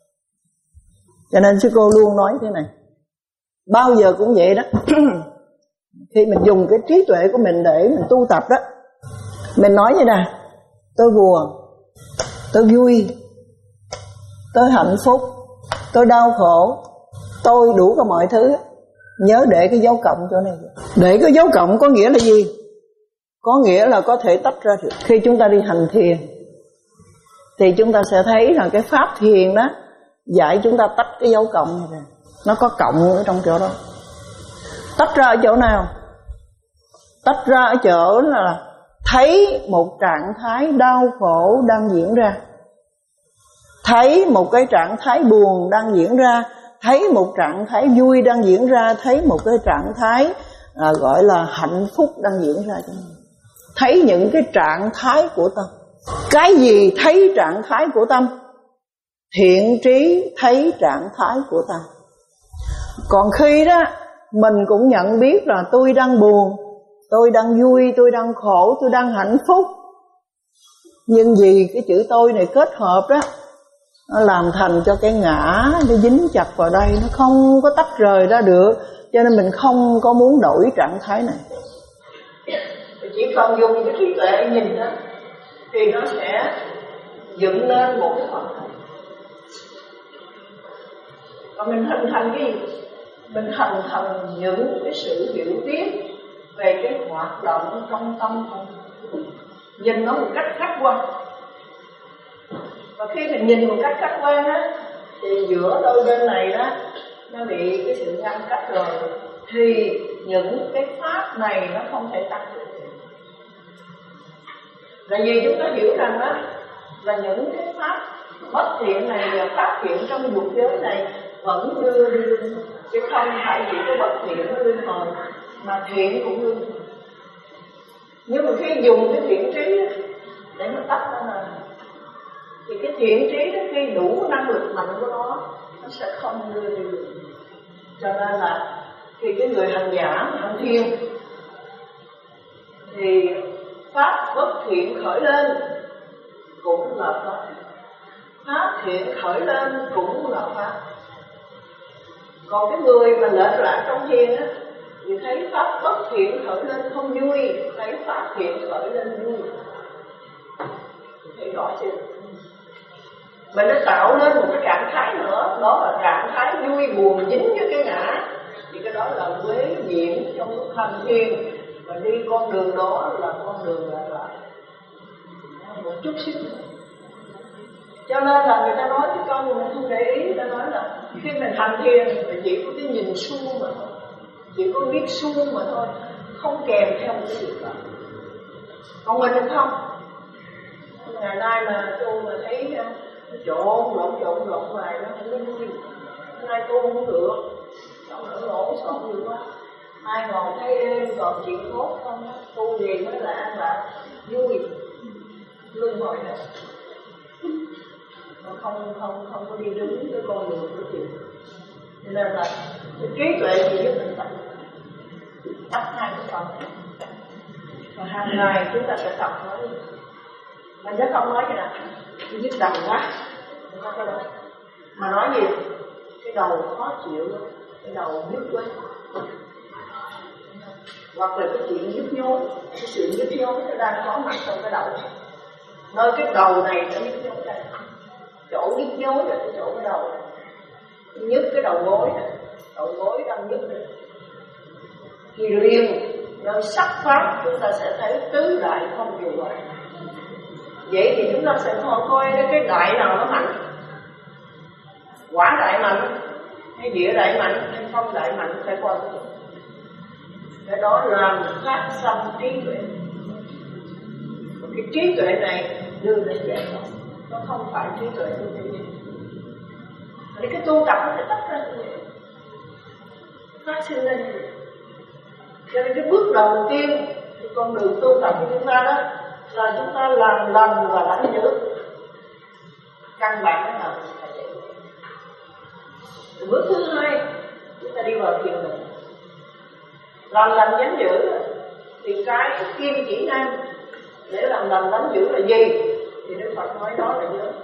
Cho nên sư cô luôn nói thế này, bao giờ cũng vậy đó. Khi mình dùng cái trí tuệ của mình để mình tu tập đó, mình nói như này: tôi buồn, tôi vui, tôi hạnh phúc, tôi đau khổ, tôi đủ cả mọi thứ. Nhớ để cái dấu cộng chỗ này. Để cái dấu cộng có nghĩa là gì? Có nghĩa là có thể tách ra được. Khi chúng ta đi hành thiền thì chúng ta sẽ thấy rằng cái pháp thiền đó dạy chúng ta tách cái dấu cộng này ra. Nó có cộng ở trong chỗ đó. Tách ra ở chỗ nào? Tách ra ở chỗ là thấy một trạng thái đau khổ đang diễn ra, thấy một cái trạng thái buồn đang diễn ra, thấy một trạng thái vui đang diễn ra, thấy một cái trạng thái à, gọi là hạnh phúc đang diễn ra. Thấy những cái trạng thái của tâm. Cái gì thấy trạng thái của tâm? Thiện trí thấy trạng thái của tâm. Còn khi đó mình cũng nhận biết là tôi đang buồn, tôi đang vui, tôi đang khổ, tôi đang hạnh phúc. Nhưng vì cái chữ tôi này kết hợp đó, nó làm thành cho cái ngã nó dính chặt vào đây, nó không có tách rời ra được. Cho nên mình không có muốn đổi trạng thái này. Chỉ cần dùng cái trí tuệ nhìn đó thì nó sẽ dựng lên một cái phần này. Và mình hình thành cái gì? Mình hình thành những cái sự hiểu biết về cái hoạt động trong tâm của mình. Nhìn nó một cách khách quan. Và khi mình nhìn một cách khách quan á, thì giữa đôi bên này đó nó bị cái sự ngăn cách rồi, thì những cái pháp này nó không thể tách được. Là vì chúng ta hiểu rằng đó là những cái pháp bất thiện này và pháp thiện trong dục giới này vẫn đưa đi, chứ không phải chỉ có bất thiện nó luân hồi, mà thiện cũng luân hồi. Nhưng mà khi dùng cái thiện trí để nó tách ra này, thì cái thiện trí đó khi đủ năng lực mạnh của nó, nó sẽ không đưa đi được. Cho nên là khi cái người hành giả hành thiền thì pháp bất thiện khởi lên cũng là pháp, pháp thiện khởi lên cũng là pháp. Còn cái người mà lệch lạc trong thiền á, thì thấy pháp bất thiện khởi lên không vui, thấy pháp thiện khởi lên vui. Thấy rõ chưa? Mình đã tạo nên một cái trạng thái nữa, đó là trạng thái vui buồn dính với cái ngã. Thì cái đó là quế nhiễm trong lúc hành thiền. Và đi con đường đó là con đường lại lại một chút xíu. Cho nên là người ta nói cái câu mình không để ý, người ta nói là khi mình hành thiền thì chỉ có cái nhìn suông mà thôi, chỉ có biết suông mà thôi, không kèm theo một cái gì đó. Còn mình thì không. Ngày nay mà tôi mà thấy trộn lộn trộn lộn hoài nó không có vui. Hôm nay tôi không được, xong nữa lộn xộn nhiều quá. Ai ngồi thấy êm còn chuyện tốt không á, tu gì mới là ăn bạc vui, luân hồi này. Mà không không không có đi đúng cái con đường của chuyện. Cho nên là cái trí tuệ gì giúp mình tập tập hai cái phần. Và hàng ngày chúng ta sẽ tập nói, mình sẽ không nói cái nào nhức đầu quá, không có đâu. Mà nói gì? Cái đầu khó chịu, cái đầu nhức quá. Hoặc là cái chuyện nhức nhối, cái sự nhức nhối nó đang có mặt trong cái đầu. Nơi cái đầu này nó nhức nhối đây, chỗ nhức nhối là cái chỗ cái đầu này. Nhức cái đầu gối này, đầu gối đang nhức này. Thì liền nơi sắc pháp chúng ta sẽ thấy tứ đại không điều hòa. Vậy thì chúng ta sẽ coi coi cái đại nào nó mạnh, quả đại mạnh hay địa đại mạnh hay phong đại mạnh, phải coi cái đó làm phát sanh trí tuệ. Cái trí tuệ này đưa đến giải thoát, nó không phải trí tuệ tu trí. Thì cái tu tập nó phải tách ra như vậy, phát sinh ra như vậy. Cho nên cái bước đầu tiên thì con đường tu tập của chúng ta đó là chúng ta làm lành và lãnh giữ. Căn bản nó là vậy. Bước thứ hai chúng ta đi vào thiền định. Làm lành lãnh giữ thì cái kim chỉ nam để làm lành lãnh giữ là gì? Thì Đức Phật nói đó là giới.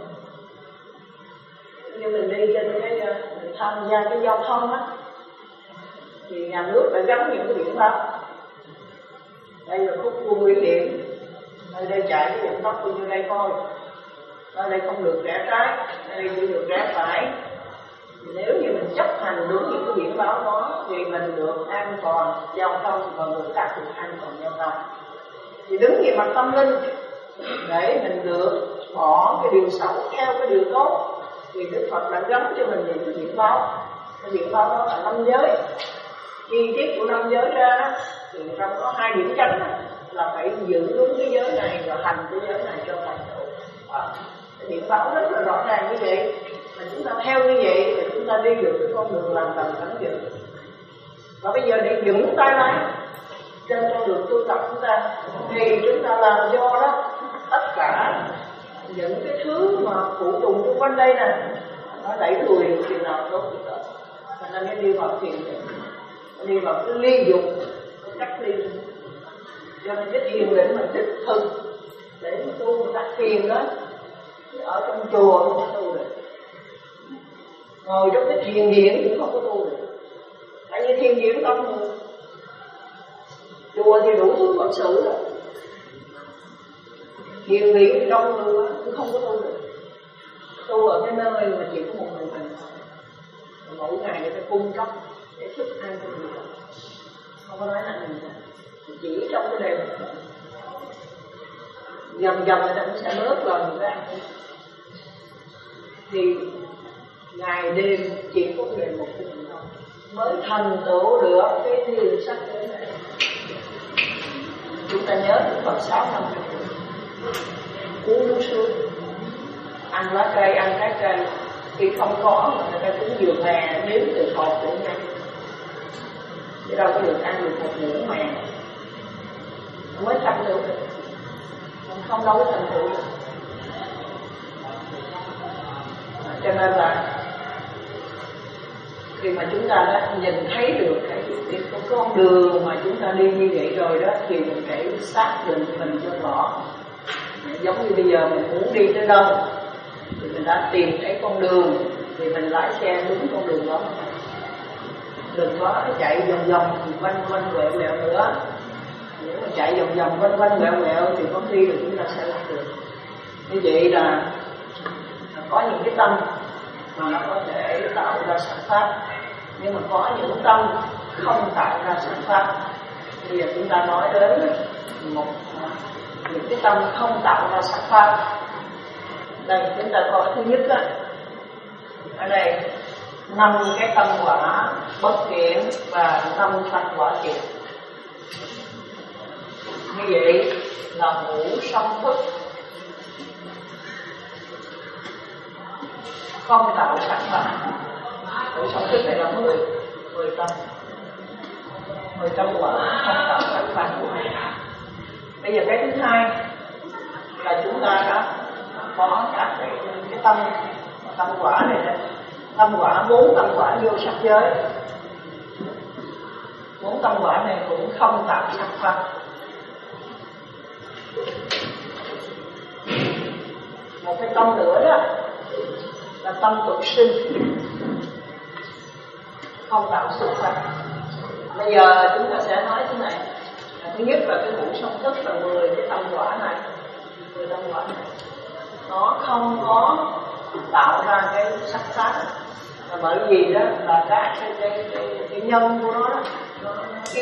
Như mình đi trên cái mình tham gia cái giao thông á, thì nhà nước phải gắn những cái biển báo. Đây là khúc cua nguy hiểm, ở đây chạy cái vận tốc bao nhiêu đây thôi, ở đây không được rẽ trái, ở đây chỉ được rẽ phải. Thì nếu như mình chấp hành đúng những cái biển báo đó thì mình được an toàn giao thông và người khác được an toàn giao thông. Thì đứng về mặt tâm linh để mình được bỏ cái điều xấu theo cái điều tốt thì Đức Phật đã gắn cho mình những cái biển báo. Cái biển báo đó là năm giới. Chi tiết của năm giới ra đó thì trong có hai điểm chánh đó, là phải giữ đúng cái giới này và hành cái giới này cho thành tựu. À, cái biển báo rất là rõ ràng như vậy. Mà chúng ta theo như vậy thì chúng ta đi được cái con đường làm lành lãnh giữ. Và bây giờ để vững tay lái trên con đường tu tập chúng ta thì chúng ta làm do đó tất cả những cái thứ mà phụ tùng xung quanh đây nè nó đẩy lùi chừng nào tốt thì tốt. Thành ra mới đi vào thiền định, đi vào cái ly dục, cái cách ly. Cho nên cái thiền định mình đích thực để mà tu một cách thiền đó, ở trong chùa không có tu được, ngồi trong cái thiền viện cũng không có tu được. Tại vì thiền viện đông người, chùa thì đủ thứ phật sự rồi, thiền viện thì đông người cũng không có tu được. Tu ở cái nơi mà chỉ có một mình mình, mỗi ngày người ta cung cấp để thức ăn cho người, không có nói là mình chỉ trong cái đêm dần dần người ta cũng sẽ bớt lần người ta ăn. Thì ngày đêm chỉ có về một cái mình thôi mới thành tựu được cái thiền sắc thế này. Chúng ta nhớ Đức Phật sáu năm uống nước suối, ăn lá cây, ăn trái cây. Khi không có mà người ta cũng dường mè nếm từ hột của nhau, chứ đâu có được ăn được một muỗng mè mới thành tựu được, không đâu có thành tựu được. Cho nên là khi mà chúng ta đã nhìn thấy được cái, cái, cái con đường mà chúng ta đi như vậy rồi đó thì mình phải xác định mình cho rõ. Giống như bây giờ mình muốn đi tới đâu thì mình đã tìm thấy con đường thì mình lái xe đúng con đường đó, đừng có chạy vòng vòng quanh quanh quẹo quẹo nữa. Nếu mà chạy vòng vòng quanh quanh quẹo quẹo thì có khi là chúng ta sẽ lạc được. Như vậy là có những cái tâm mà nó có thể tạo ra sắc pháp, nhưng mà có những tâm không tạo ra sắc pháp. Bây giờ chúng ta nói đến một những cái tâm không tạo ra sắc pháp. Đây chúng ta coi thứ nhất á, ở đây năm cái tâm quả bất thiện và năm tâm quả thiện. Như vậy là ngũ song thức, không tạo sắc pháp. Ngũ song thức này là mười mười tâm, mười tâm quả không tạo sắc pháp. Bây giờ cái thứ hai là chúng ta đã có các cái, cái tâm tâm quả này đó. Tâm quả, bốn tâm quả vô sắc giới, bốn tâm quả này cũng không tạo sắc pháp. Một cái tâm nữa đó là tâm tục sinh, không tạo sắc pháp. Bây giờ chúng ta sẽ nói thế này. Thứ nhất là cái ngũ song thức là mười cái tâm quả này, mười tâm quả này nó không có tạo ra cái sắc pháp, là bởi vì đó là các cái, cái, cái, cái nhân của nó đó nó, nó yếu.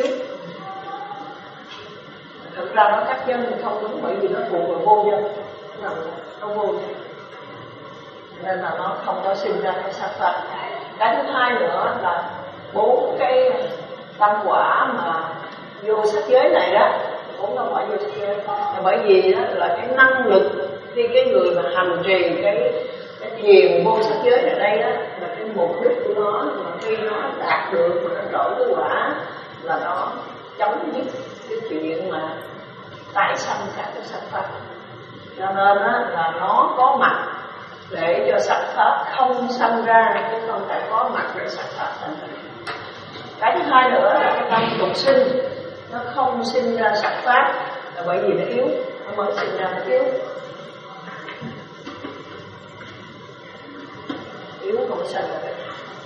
Thực ra nó các nhân thì không đúng, bởi vì nó thuộc vào vô nhân, nó, nó vô nhân, nên là nó không có sinh ra cái sắc pháp. Cái thứ hai nữa là bốn cái tâm quả mà vô sắc giới này đó, bốn tâm quả vô sắc giới, là bởi vì đó là cái năng lực khi cái người mà hành trì cái cái thiền vô sắc giới ở đây đó, là cái mục đích của nó mà khi nó đạt được mà nó đổi cái quả là nó chấm dứt cái chuyện mà tái sanh các cái sắc pháp. Cho nên đó, là nó có mặt để cho sắc pháp không sanh ra, chứ không phải có mặt để sắc pháp sanh ra. Cái thứ hai nữa là cái tâm tục sinh, nó không sinh ra sắc pháp, là bởi vì nó yếu, nó mới sinh ra nó yếu. Yếu không sanh ra được.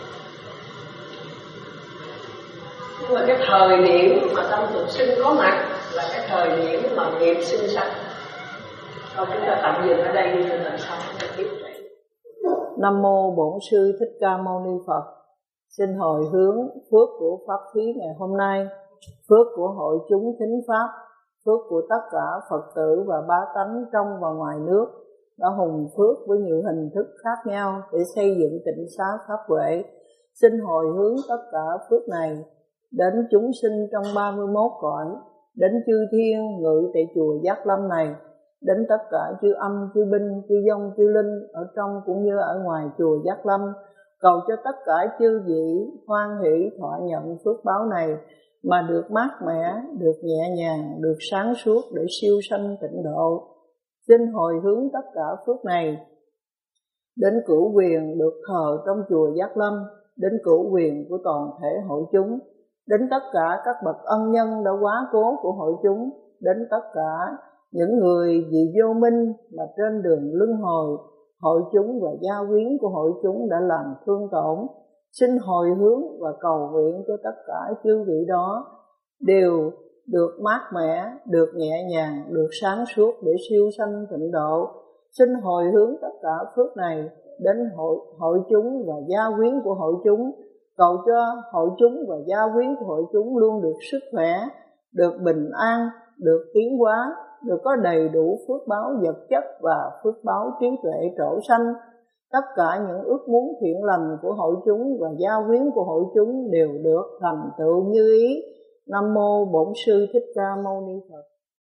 Nhưng mà cái thời điểm mà tâm tục sinh có mặt là cái thời điểm mà nghiệp sinh sanh. Thôi chúng ta tạm dừng ở đây đi, rồi lần sau chúng ta tiếp tục. Nam mô Bổn Sư Thích Ca Mâu Ni Phật. Xin hồi hướng phước của pháp thí ngày hôm nay, phước của hội chúng thính pháp, phước của tất cả Phật tử và bá tánh trong và ngoài nước đã hùng phước với nhiều hình thức khác nhau để xây dựng tịnh xá pháp huệ. Xin hồi hướng tất cả phước này đến chúng sinh trong ba mươi mốt cõi, đến chư thiên ngự tại chùa Giác Lâm này, đến tất cả chư âm, chư binh, chư vong, chư linh ở trong cũng như ở ngoài chùa Giác Lâm, cầu cho tất cả chư vị hoan hỷ thọ nhận phước báo này mà được mát mẻ, được nhẹ nhàng, được sáng suốt để siêu sanh tịnh độ. Xin hồi hướng tất cả phước này đến cửu quyền được thờ trong chùa Giác Lâm, đến cửu quyền của toàn thể hội chúng, đến tất cả các bậc ân nhân đã quá cố của hội chúng, đến tất cả những người vì vô minh mà trên đường luân hồi hội chúng và gia quyến của hội chúng đã làm thương tổn. Xin hồi hướng và cầu nguyện cho tất cả chư vị đó đều được mát mẻ, được nhẹ nhàng, được sáng suốt để siêu sanh tịnh độ. Xin hồi hướng tất cả phước này đến hội, hội chúng và gia quyến của hội chúng, cầu cho hội chúng và gia quyến của hội chúng luôn được sức khỏe, được bình an, được tiến hóa, được có đầy đủ phước báo vật chất và phước báo trí tuệ trổ sanh. Tất cả những ước muốn thiện lành của hội chúng và gia quyến của hội chúng đều được thành tựu như ý. Nam mô Bổn Sư Thích Ca Mâu Ni Phật.